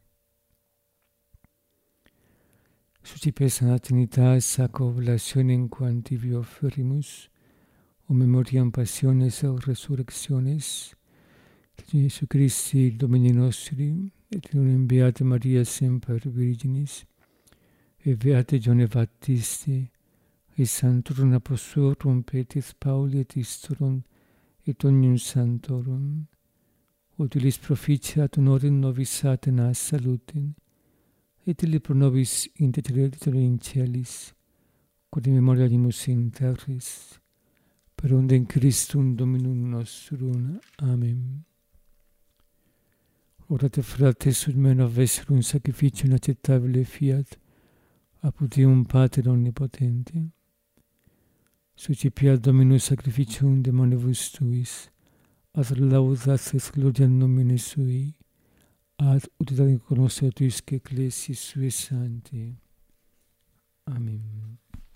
Sucipes a Trinitas sac oblationem quam tibi offerimus, o memoriam passiones et resurrectiones, Jesu Christi Domini nostri, et in beata Maria semper Virginis, et beate John Baptiste, et sanctorum apostolorum Petris Pauli et Istorum, et omnium sanctorum, utilis proficiat honorem nobis Satanas salutem, et illi pro nobis intercedere in celis, quod in memoriamus in terris, per undem Christum Dominum nostrum. Amen. Orate fratres ut mena vesserum sacrificium acceptabile fiat, apud Deum Pater omnipotente. Sucipiat Dominus sacrificium de manibus tuis, ad laudas et gloria nomine sui, ad utilitate conoscere tuisque ecclesiae sue sancti. Amen.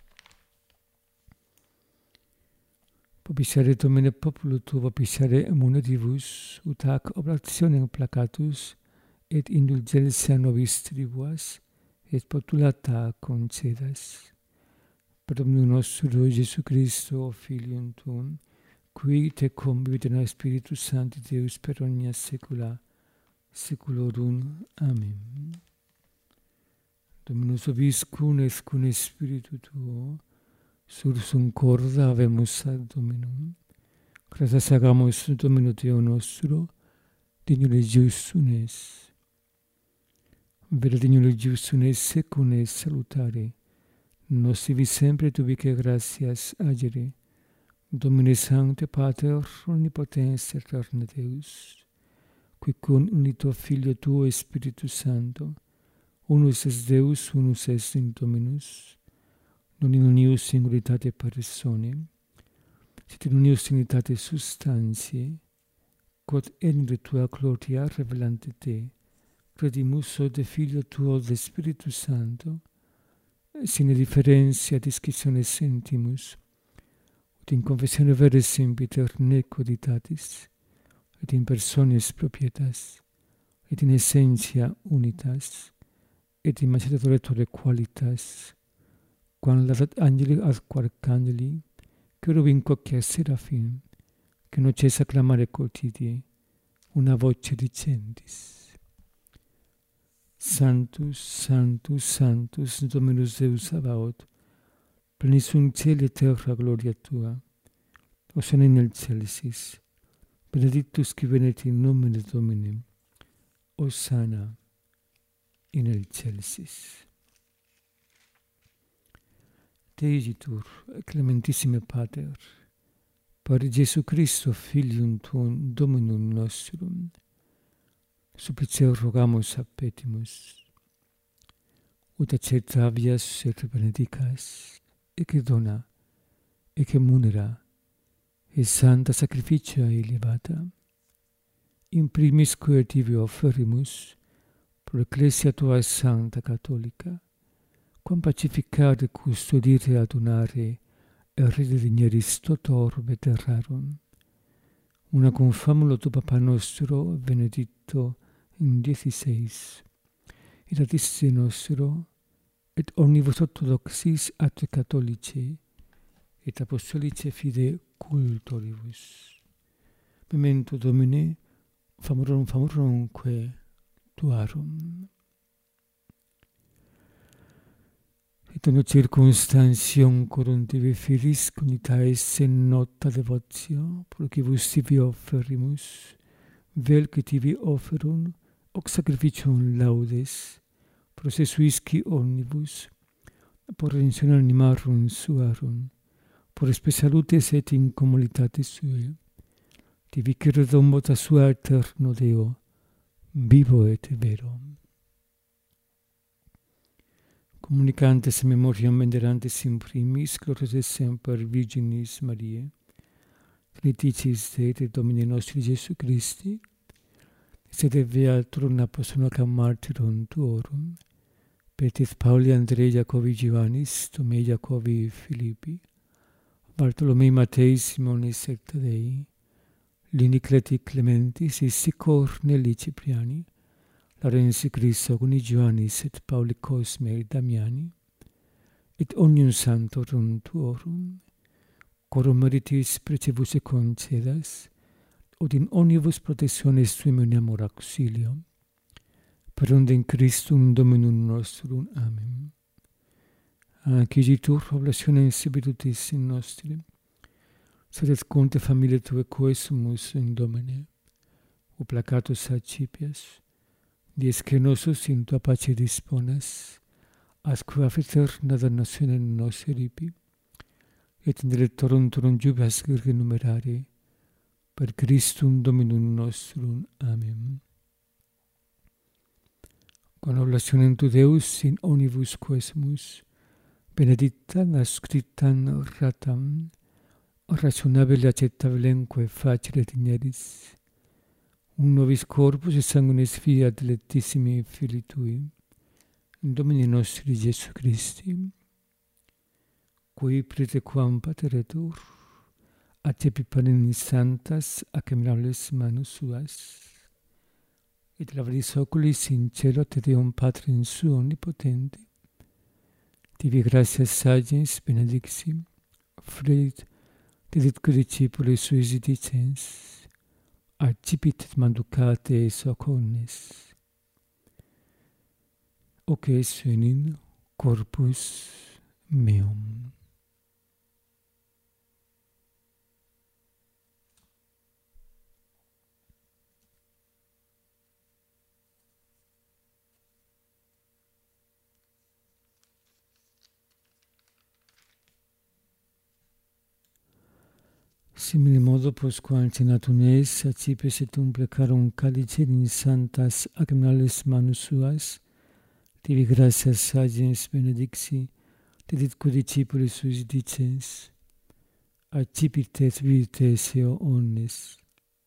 Propitiare Domine populo tuo, propitiare munitibus, ut hac oblationem placatus, et indulgentia nobis tribuas, et postulata concedas. Per Dominum nostro Jesu Christo, Filium tuum, qui te convivit in Spiritus Sancti Deus per omnia saecula saeculorum. Amen. Dominus vobiscum et cum Spiritu tuo, sursum corda habemus ad Dominum. Gratias agamus Domino Deo nostro, dignule justum es. Vera dignule justum es secum es salutare, nos ibi sempre tubique gratias agere, Domine Sancte Pater omnipotens eterne Deus, qui cum unito Filio tuo Spiritus Sancto, unus es Deus, unus es in Dominus, non in unius singularitate personae, sed in unius unitate substantiae, quod in tua gloria revelante te, credimus de Filio tuo de Spiritus Sancto, sine differentia discissione sentimus, ut in confessione vere sempiter nequoditatis, et in personis propietas, et in essentia unitas, et in maceratorem qualitas, quam ladat angeli ad arcangeli, cherubim quae seraphim, que non cessa clamare quotidie, una voce dicentis. Sanctus, Sanctus, Sanctus, Dominus Deus Sabaoth, plenis sunt caeli et terra gloria tua. Hosanna in excelsis, benedictus qui venit in nomine Domini, Hosanna in excelsis. Deigitur, clementissime Pater, per Jesu Christo, Filium tuum, Dominum nostrum, supplicio rogamus a petimus, ut acceptavias et benedicas, ecce dona, ecce munera, et santa sacrificia elevata, in primis quae tibi offerimus, pro ecclesia tua sancta catholica, quam pacificare, custodire, adunare, et rededineris toto orbe terrarum, una cum famulo tu Papa nostro, Benedicto in dieciseis, et ad nostro, et omnibus orthodoxis et catholici, et apostolici fide cultoribus. Memento Domine, famorum famorumque tuarum. Et et ogni circunstantium corum tibi filis cognitais in nota devotio, procibus tibi offerimus, vel que tibi offerum, hoc sacrificium laudes, processuisci omnibus, por redemptione animarum suarum, por spe salutes et incomoditatis suae, tibi credum vota sua eterno Deo, vivo et vero. Communicantes memoriam venerantes in primis, glorias et semper Virginis Mariae, Trinitis Dei Domini nostri Jesu Christi, sede beatum apostolum et martyrum tuorum, Petris Pauli, Andrei, Jacobi, Ioannis, Tomei, Jacobi, Philippi, Bartolomei, Mattei, Simonis et Taddei, Lini, Cleti, Clementis, Issi, Corneli, Cipriani, Larensi, Crisogoni, Ioannis et Pauli, Cosme et Damiani, et omnium sanctorum tuorum, corum meritis precebus et concedas, ut in omnibus protectiones tuum uniamur auxilio, per unde in Christum Dominum nostrum. Amen. Acquigitur oblationem spiritus in nostri, sed et conte familiae tuae quesumus in Domine, o placatus accipias, dies que nosus in tua pace disponas, asque eterna damnationem nos eripi, et in dilectorum tuum jubilas renumerare, per Christum Dominum nostrum. Amen. Con oblationem tu Deus in omnibus quesumus, benedicta nascriptam ratam, rationabile accettabilemque facile digneris, un nobis corpus et sanguinis fiat dilectissimi Filii Tui, in Domini nostri Jesu Christi, qui praetequam pateretur, accepi panem santas acceminables manus suas, et lavis oculis in cielo te Deum Patrim suo omnipotente, tibi gratias sagens benedixi, fredit deditque discipuli suis dicens, accipit et manducate socornes. Hoc es in corpus meum. Simile modo postquam cenatum es, accipes et umbrecarum calice in santas acceminables manus suas, tibi gratias sagens benedixi, deditque discipuli suis dicens, accipit et vivite eo omnes.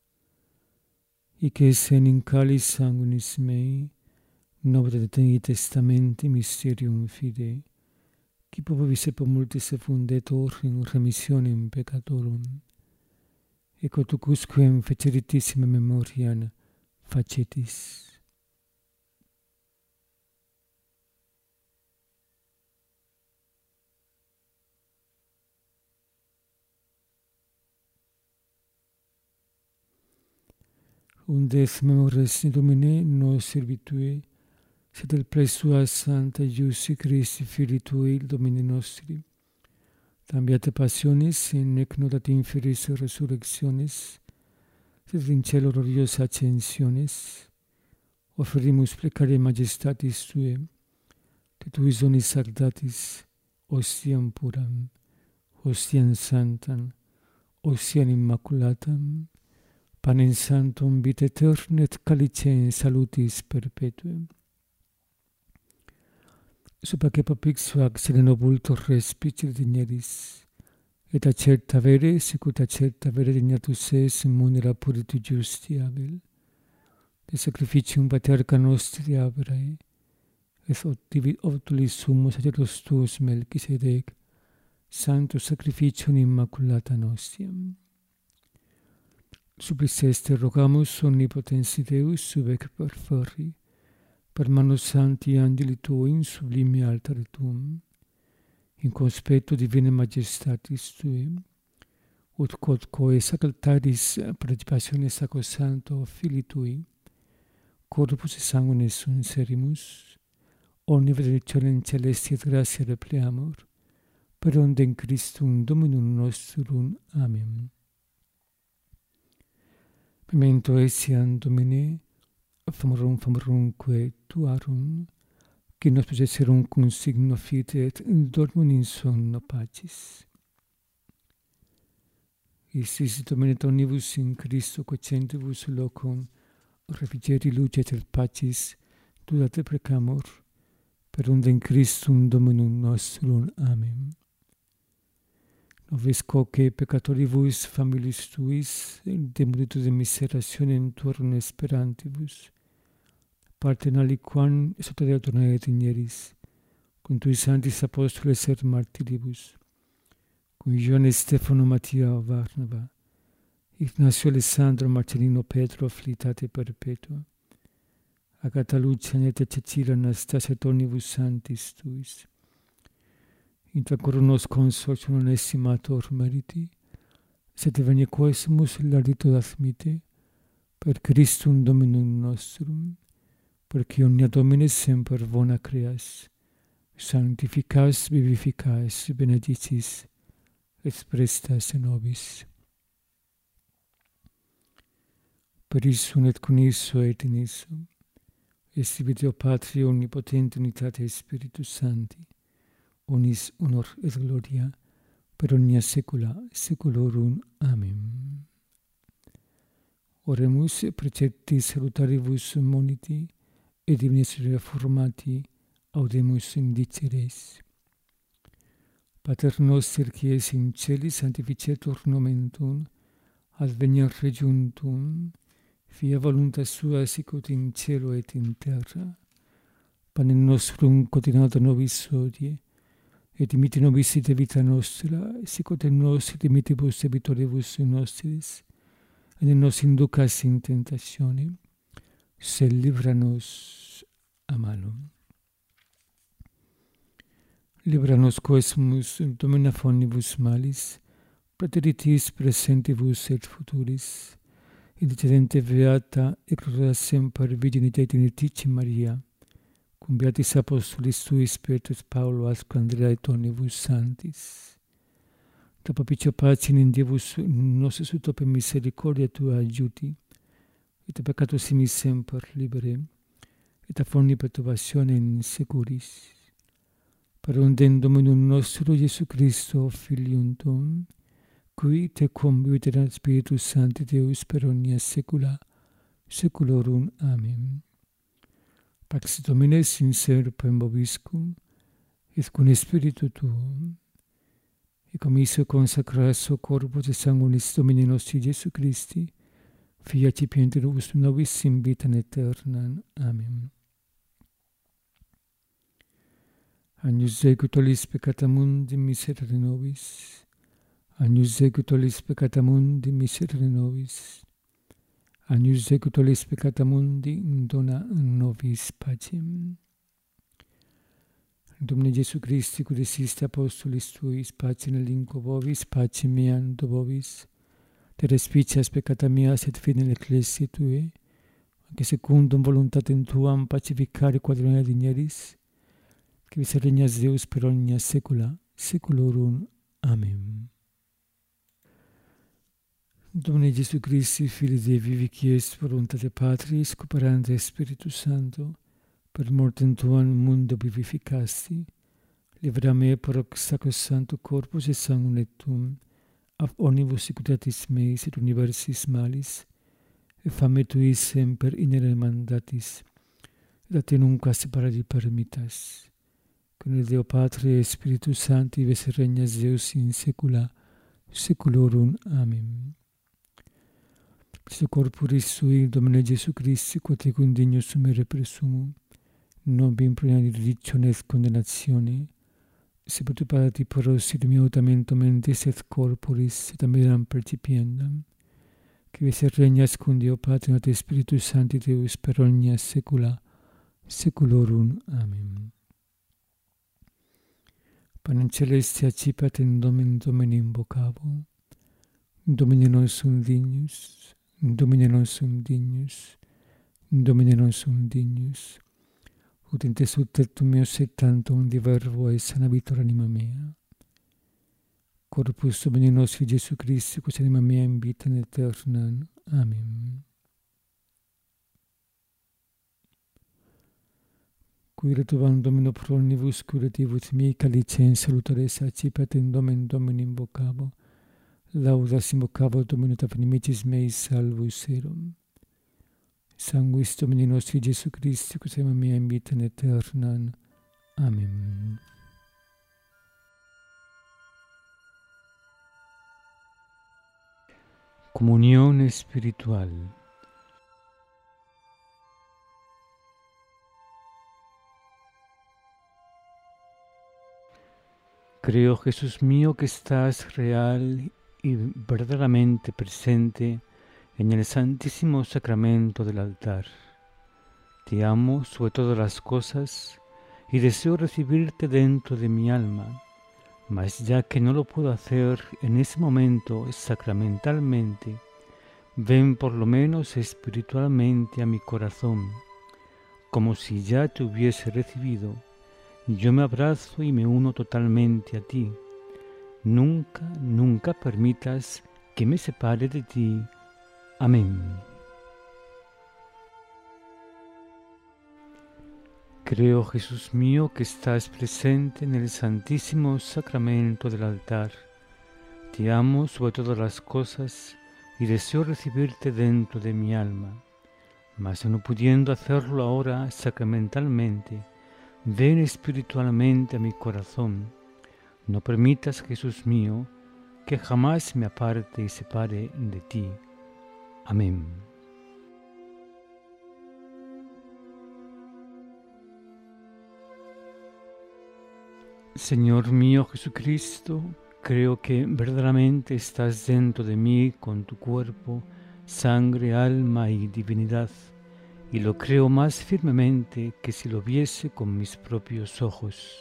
Hic essen in calis sanguinis mei, novum testamenti mysterium fidei, qui popis et multis effundetur in remissionem peccatorum, et quotucusquem feceritissima memoriam facetis. Undes memores Domine nos servitue, sed el pre sua Santa Iussi Christi Filii Tui, Domini nostri, tambiate passionis, in nec notat inferis resurrectionis, sed in cielo gloriosa ascensionis, offerimus plecare majestatis Tue, te Tuis donis sanctatis, ostiam puram, ostiam santam, ostiam immaculatam, panem sanctum vitae aeternam et calicem salutis perpetuem. Supaque papix hoc serenobultor respicere digneris, et acerta vere, sicut acerta vere dignatus es munera puritu justi Abel, de sacrificium paterca nostri Abrae, et otulis sumus sacerdos tuus Melchisedec, sanctus sacrificium immaculata nostiam. Supplices este rogamus omnipotensi Deus subec perferri, per manus sancti angeli Tui in sublime altare Tuum, in conspectu divine majestatis Tui, ut quod coe sacraltaris participationis sacrosancto Filii Tui, corpus et sanguinis sunt serimus, omni benedictionem in celesti et gratia repleamur, per ondem Christum Dominum nostrum. Amen. Memento etiam Domine, famorum famorumque tuarum, qui nos possesserum cum signo fide et dormum in sonno pacis. Isis Domine omnibus in Christo quocentibus locum refrigeri lucet et pacis dudate precamur, per ondem Christum Dominum nostrum. Amen. Nobis quoque peccatoribus familis tuis, de multitude miserationem tuorum esperantibus, partem aliquam esoteriae tornaret igneris, cum tui sanctis apostoles et martiribus, cum Ione Stefano Mattia Varnava, Ignacio Alessandro Marcellino Petro afflitate perpetua, Agata Lucia Nete Cecilia Anastasia et omnibus sanctis tuis, intra coronos consortium non estimator meriti, sed venie quosimus laudito admite, per Christum Dominum nostrum, perque omnia Domine semper bona creas, sanctificas, vivificas, benedicis, et prestas in nobis. Per issum et con isso et in issum, est Deo Patri omnipotente unitate Spiritus Sancti, unis honor et gloria, per omnia saecula saeculorum. Amen. Oremus precepti salutaribus moniti, et divines reformati audemus indiceres. Pater noster qui es in celis, sanctificetur nomen tuum, adveniat regnum tuum, fiat voluntas sua sicut in cielo et in terra. Panem nostrum quotidianum nobis hodie, et dimitte nobis ite vita nostra, sicut et nos dimittivus debitoribus nostris, et ne nos inducas in tentationem, sed libera nos a malo. Libera nos quesumus Domine omnibus malis, praeteritis presentibus et futuris, indicedente beata et gloriosa semper Virgine Dei Trinitatis Maria, cum beatis apostolis tuis Petrus Paulo, Asco Andrea et omnibus sanctis. Da propicio patiem in Dievus nostris ut per misericordia tua adjuti, et a peccatus simis semper libere, et a forni perturbationem securis. Per ondem Dominum nostrum Iesu Christo, Filium tuum, qui te convivit in Spiritus Sancti Deus per omnia saecula saeculorum. Amen. Pax Domini sin serpem vobiscum, et cum Spiritu tuum, et cum issue consacras corpus et sanguinis Domini nostri Iesu Christi, fiat cipienteribus nobis in vitam aeternam. Amen. Agnus Dei qui tollis peccata mundi, miserere nobis. Agnus Dei qui tollis peccata mundi, miserere nobis. Agnus Dei qui tollis peccata mundi, dona nobis pacem. Domine Iesu Christi, qui desiste apostolis tuis, pacem elinquo vobis, pacem meam do vobis, te respicias peccata meas et fidei ecclesiae tuae, anche secundum voluntatem tuam pacificare quadrone digneris, que vis regnas Deus per omnia saecula saeculorum. Amen. Domine Iesu Christi, Filii Dei vivi, qui est voluntate Patris, cooperante Spiritus Sancto, per mortem tuam mundo vivificasti, libera me per hoc sacrosancto corpus et sanguinem tuum, ab omnibus sicuitatis meis et universis malis, et fame tui semper inere mandatis, et a te nunca separari permittas. Con il Deo Patri e Spiritus Sancti, ves regnas Deus in saecula saeculorum. Amen. Se corporis sui, Domine Iesu Christi, quod tecum dignus sumere presumum, non bim prima di ridictione et condennatione, se perturpati poros et miautamento mentis et corporis, et ameram percipiendam, que ves regnas cum Deo Patri et Spiritus Sancti Deus per omnia saecula saeculorum. Amen. Panem celeste accipat in Domine Domini invocabo, Domine non sum dignus, Domine non sum dignus, Domine non sum dignus, ut in te subtertum meo sectantum di verbo et sanabitur anima mea. Corpus Domini nostri Gesù Christi, quos anima mea in vita aeterna. Amen. Cuiretuvam Domino pro omnibus curativus mihi, calicens salutares accipiatem Domen Domini invocabo, laudas invocabo Domino et nimicis meis salvus erum. Sanguis Domini nostri Gesù Christi, quos anima mea in vita aeterna. Amen. Comunión espiritual. Creo, Jesús mío, que estás real y verdaderamente presente en el santísimo sacramento del altar. Te amo sobre todas las cosas y deseo recibirte dentro de mi alma, mas ya que no lo puedo hacer en ese momento sacramentalmente, ven por lo menos espiritualmente a mi corazón, como si ya te hubiese recibido. Yo me abrazo y me uno totalmente a ti. Nunca, nunca permitas que me separe de ti. Amén. Creo, Jesús mío, que estás presente en el santísimo sacramento del altar. Te amo sobre todas las cosas y deseo recibirte dentro de mi alma. Mas no pudiendo hacerlo ahora sacramentalmente, ven espiritualmente a mi corazón. No permitas, Jesús mío, que jamás me aparte y separe de ti. Amén. Señor mío Jesucristo, creo que verdaderamente estás dentro de mí con tu cuerpo, sangre, alma y divinidad, y lo creo más firmemente que si lo viese con mis propios ojos.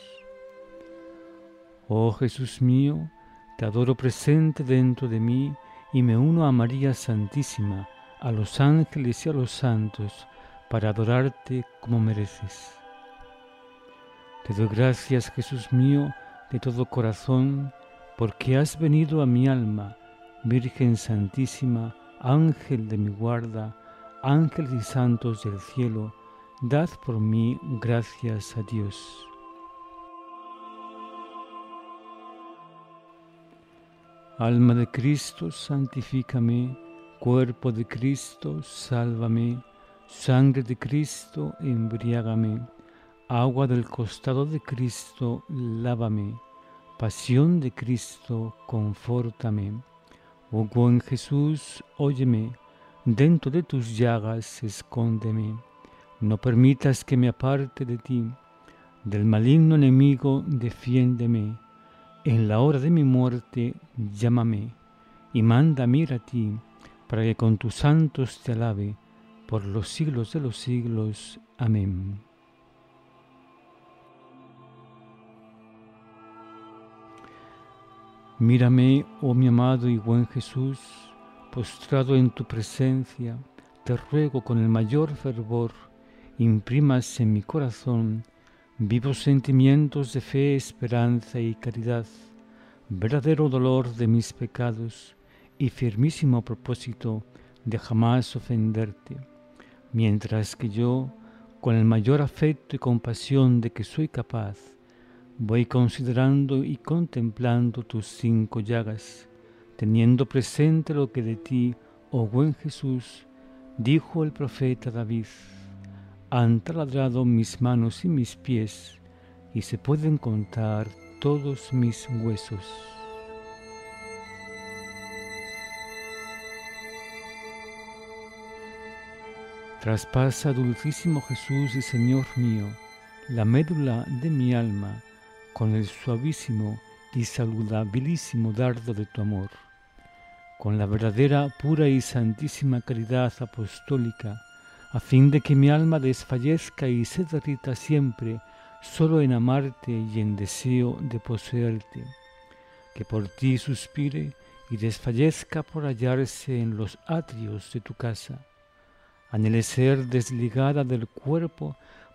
Oh Jesús mío, te adoro presente dentro de mí y me uno a María Santísima, a los ángeles y a los santos, para adorarte como mereces. Te doy gracias, Jesús mío, de todo corazón, porque has venido a mi alma, Virgen Santísima, Ángel de mi guarda, ángeles y santos del cielo, dad por mí gracias a Dios. Alma de Cristo, santifícame. Cuerpo de Cristo, sálvame. Sangre de Cristo, embriágame. Agua del costado de Cristo, lávame. Pasión de Cristo, confórtame. Oh buen Jesús, óyeme. Dentro de tus llagas, escóndeme. No permitas que me aparte de ti. Del maligno enemigo, defiéndeme. En la hora de mi muerte, llámame, y mándame ir a ti, para que con tus santos te alabe, por los siglos de los siglos. Amén. Mírame, oh mi amado y buen Jesús, postrado en tu presencia, te ruego con el mayor fervor, imprimas en mi corazón vivos sentimientos de fe, esperanza y caridad, verdadero dolor de mis pecados y firmísimo propósito de jamás ofenderte, mientras que yo, con el mayor afecto y compasión de que soy capaz, voy considerando y contemplando tus cinco llagas, teniendo presente lo que de ti, oh buen Jesús, dijo el profeta David: han taladrado mis manos y mis pies, y se pueden contar todos mis huesos. Traspasa, dulcísimo Jesús y Señor mío, la médula de mi alma, con el suavísimo y saludabilísimo dardo de tu amor, con la verdadera, pura y santísima caridad apostólica, a fin de que mi alma desfallezca y se derrita siempre solo en amarte y en deseo de poseerte, que por ti suspire y desfallezca por hallarse en los atrios de tu casa. Anhele ser desligada del cuerpo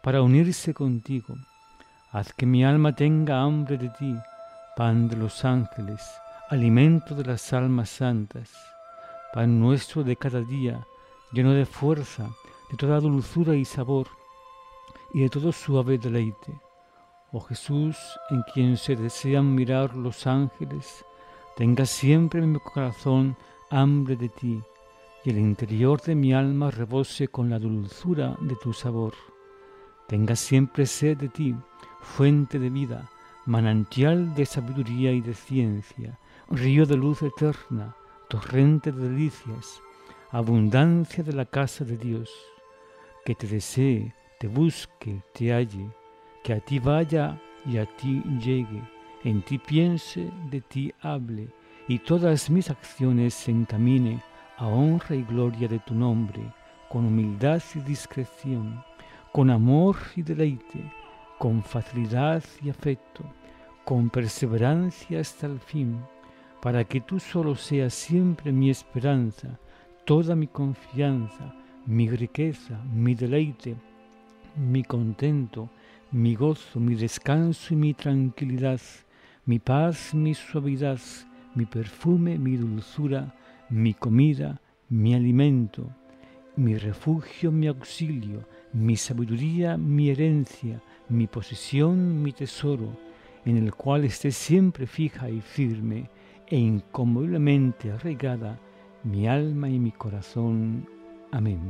para unirse contigo. Haz que mi alma tenga hambre de ti, pan de los ángeles, alimento de las almas santas, pan nuestro de cada día, lleno de fuerza, de toda dulzura y sabor, y de todo suave deleite. Oh Jesús, en quien se desean mirar los ángeles, tenga siempre en mi corazón hambre de ti, y el interior de mi alma rebose con la dulzura de tu sabor. Tenga siempre sed de ti, fuente de vida, manantial de sabiduría y de ciencia, río de luz eterna, torrente de delicias, abundancia de la casa de Dios. Que te desee, te busque, te halle, que a ti vaya y a ti llegue, en ti piense, de ti hable, y todas mis acciones se encamine a honra y gloria de tu nombre, con humildad y discreción, con amor y deleite, con facilidad y afecto, con perseverancia hasta el fin, para que tú solo seas siempre mi esperanza, toda mi confianza, mi riqueza, mi deleite, mi contento, mi gozo, mi descanso y mi tranquilidad, mi paz, mi suavidad, mi perfume, mi dulzura, mi comida, mi alimento, mi refugio, mi auxilio, mi sabiduría, mi herencia, mi posesión, mi tesoro, en el cual esté siempre fija y firme e inconmoviblemente arraigada mi alma y mi corazón. Amén.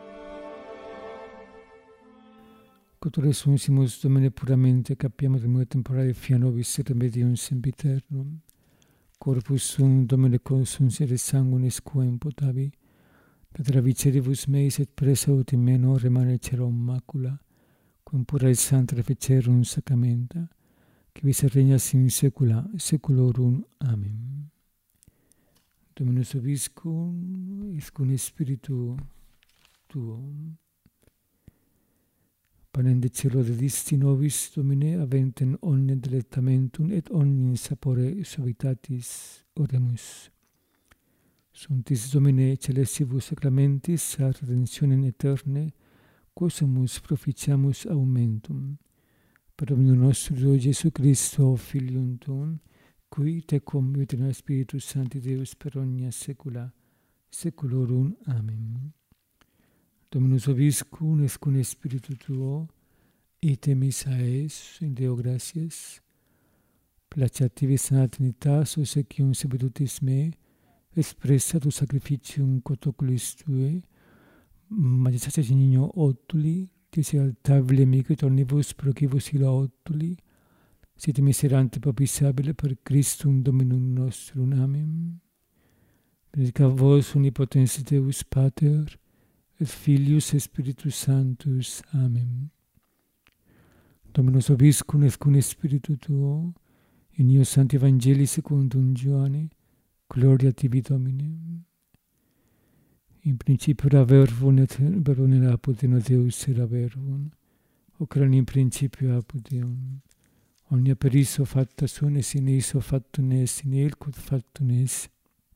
Cotores unsimus Domine puramente capiamo de nueva temporale fia nobis et remedium sempiternum. Corpus sum Domine consum sede sanguinis quem potavi, Petra viceribus meis et presa ut in meno remane cerum macula, quem pura et santa reficerum sacramenta, qui vis regnas in saecula saeculorum. Amen. Dominus vobiscum, et cum spiritu tuum. Panem de cielo dedisti nobis, Domine, aventem omne delectamentum et omnium sapore suavitatis. Oremus. Sanctis Domine celestibus sacramentis, a redentionem aeterne, quosumus proficiamus aumentum. Per Dominum nostrum Iesu Christo, Filium Tuum, qui tecum vita Spiritus Sancti Deus per omnia saecula saeculorum. Amen. Dominus vobiscum, et cum spiritu tuo, ite missa es, in Deo gratias, placiativi sana Trinitas, obsequium sapientis me, expressa tu sacrificium quod oculis tue, majestatis Nino Otuli, tis altabile micut omnibus procibus illa Otuli, sit miserante propisabile per Christum Dominum nostrum. Amen. Benedicat vos omnipotens Deus Pater, et Filius et Spiritus Sanctus. Amen. Dominus vobiscum, et cum spiritu tuo, in io Sancti Evangelii secundum Ioanne, gloria tibi Domine. In principio era verbum, et verbum era apud Deus era verbum, hoc erat in principio apud Deum. Omnia per iso facta sunt, et in iso factum est, in il quod factum est.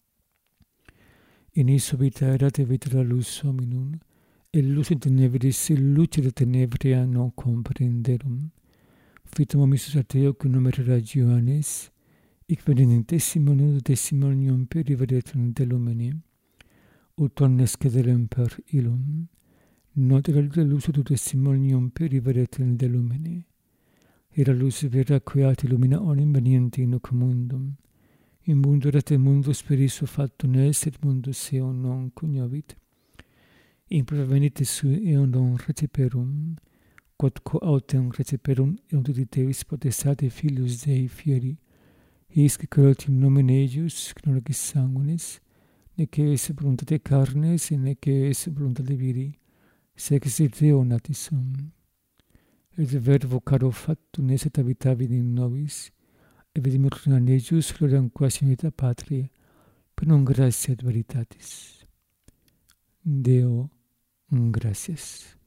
In iso vita erat, et vita era lux hominum, et lux in tenebris, et luce de tenebria non comprenderum. Fitum omissus a Deo, cum nomen era Ioannes, ic venit testimonium testimonium per riveretum de lumine, ut omnes cederem per illum. Not era lux tu testimonium per riveretum de lumine. Era lux vera queat illumina omnium veniente in hoc mundum. In mundo erat et mundus per iso factum est, et mundus eum non cognovit. In provenit sui eum non receperum, quod co autem receperum eum tutti Deus potestate Filius Dei fieri, eis que creat in nomen eius, non logis sanguinis, nec es voluntate carnes, nec es voluntate viri, sed ex Deo natis sum. Et verbo caro factum est, et habitavit in nobis, et vidimur in eius gloriam quasi unita Patria, per non gratia et veritatis. Deo gratias.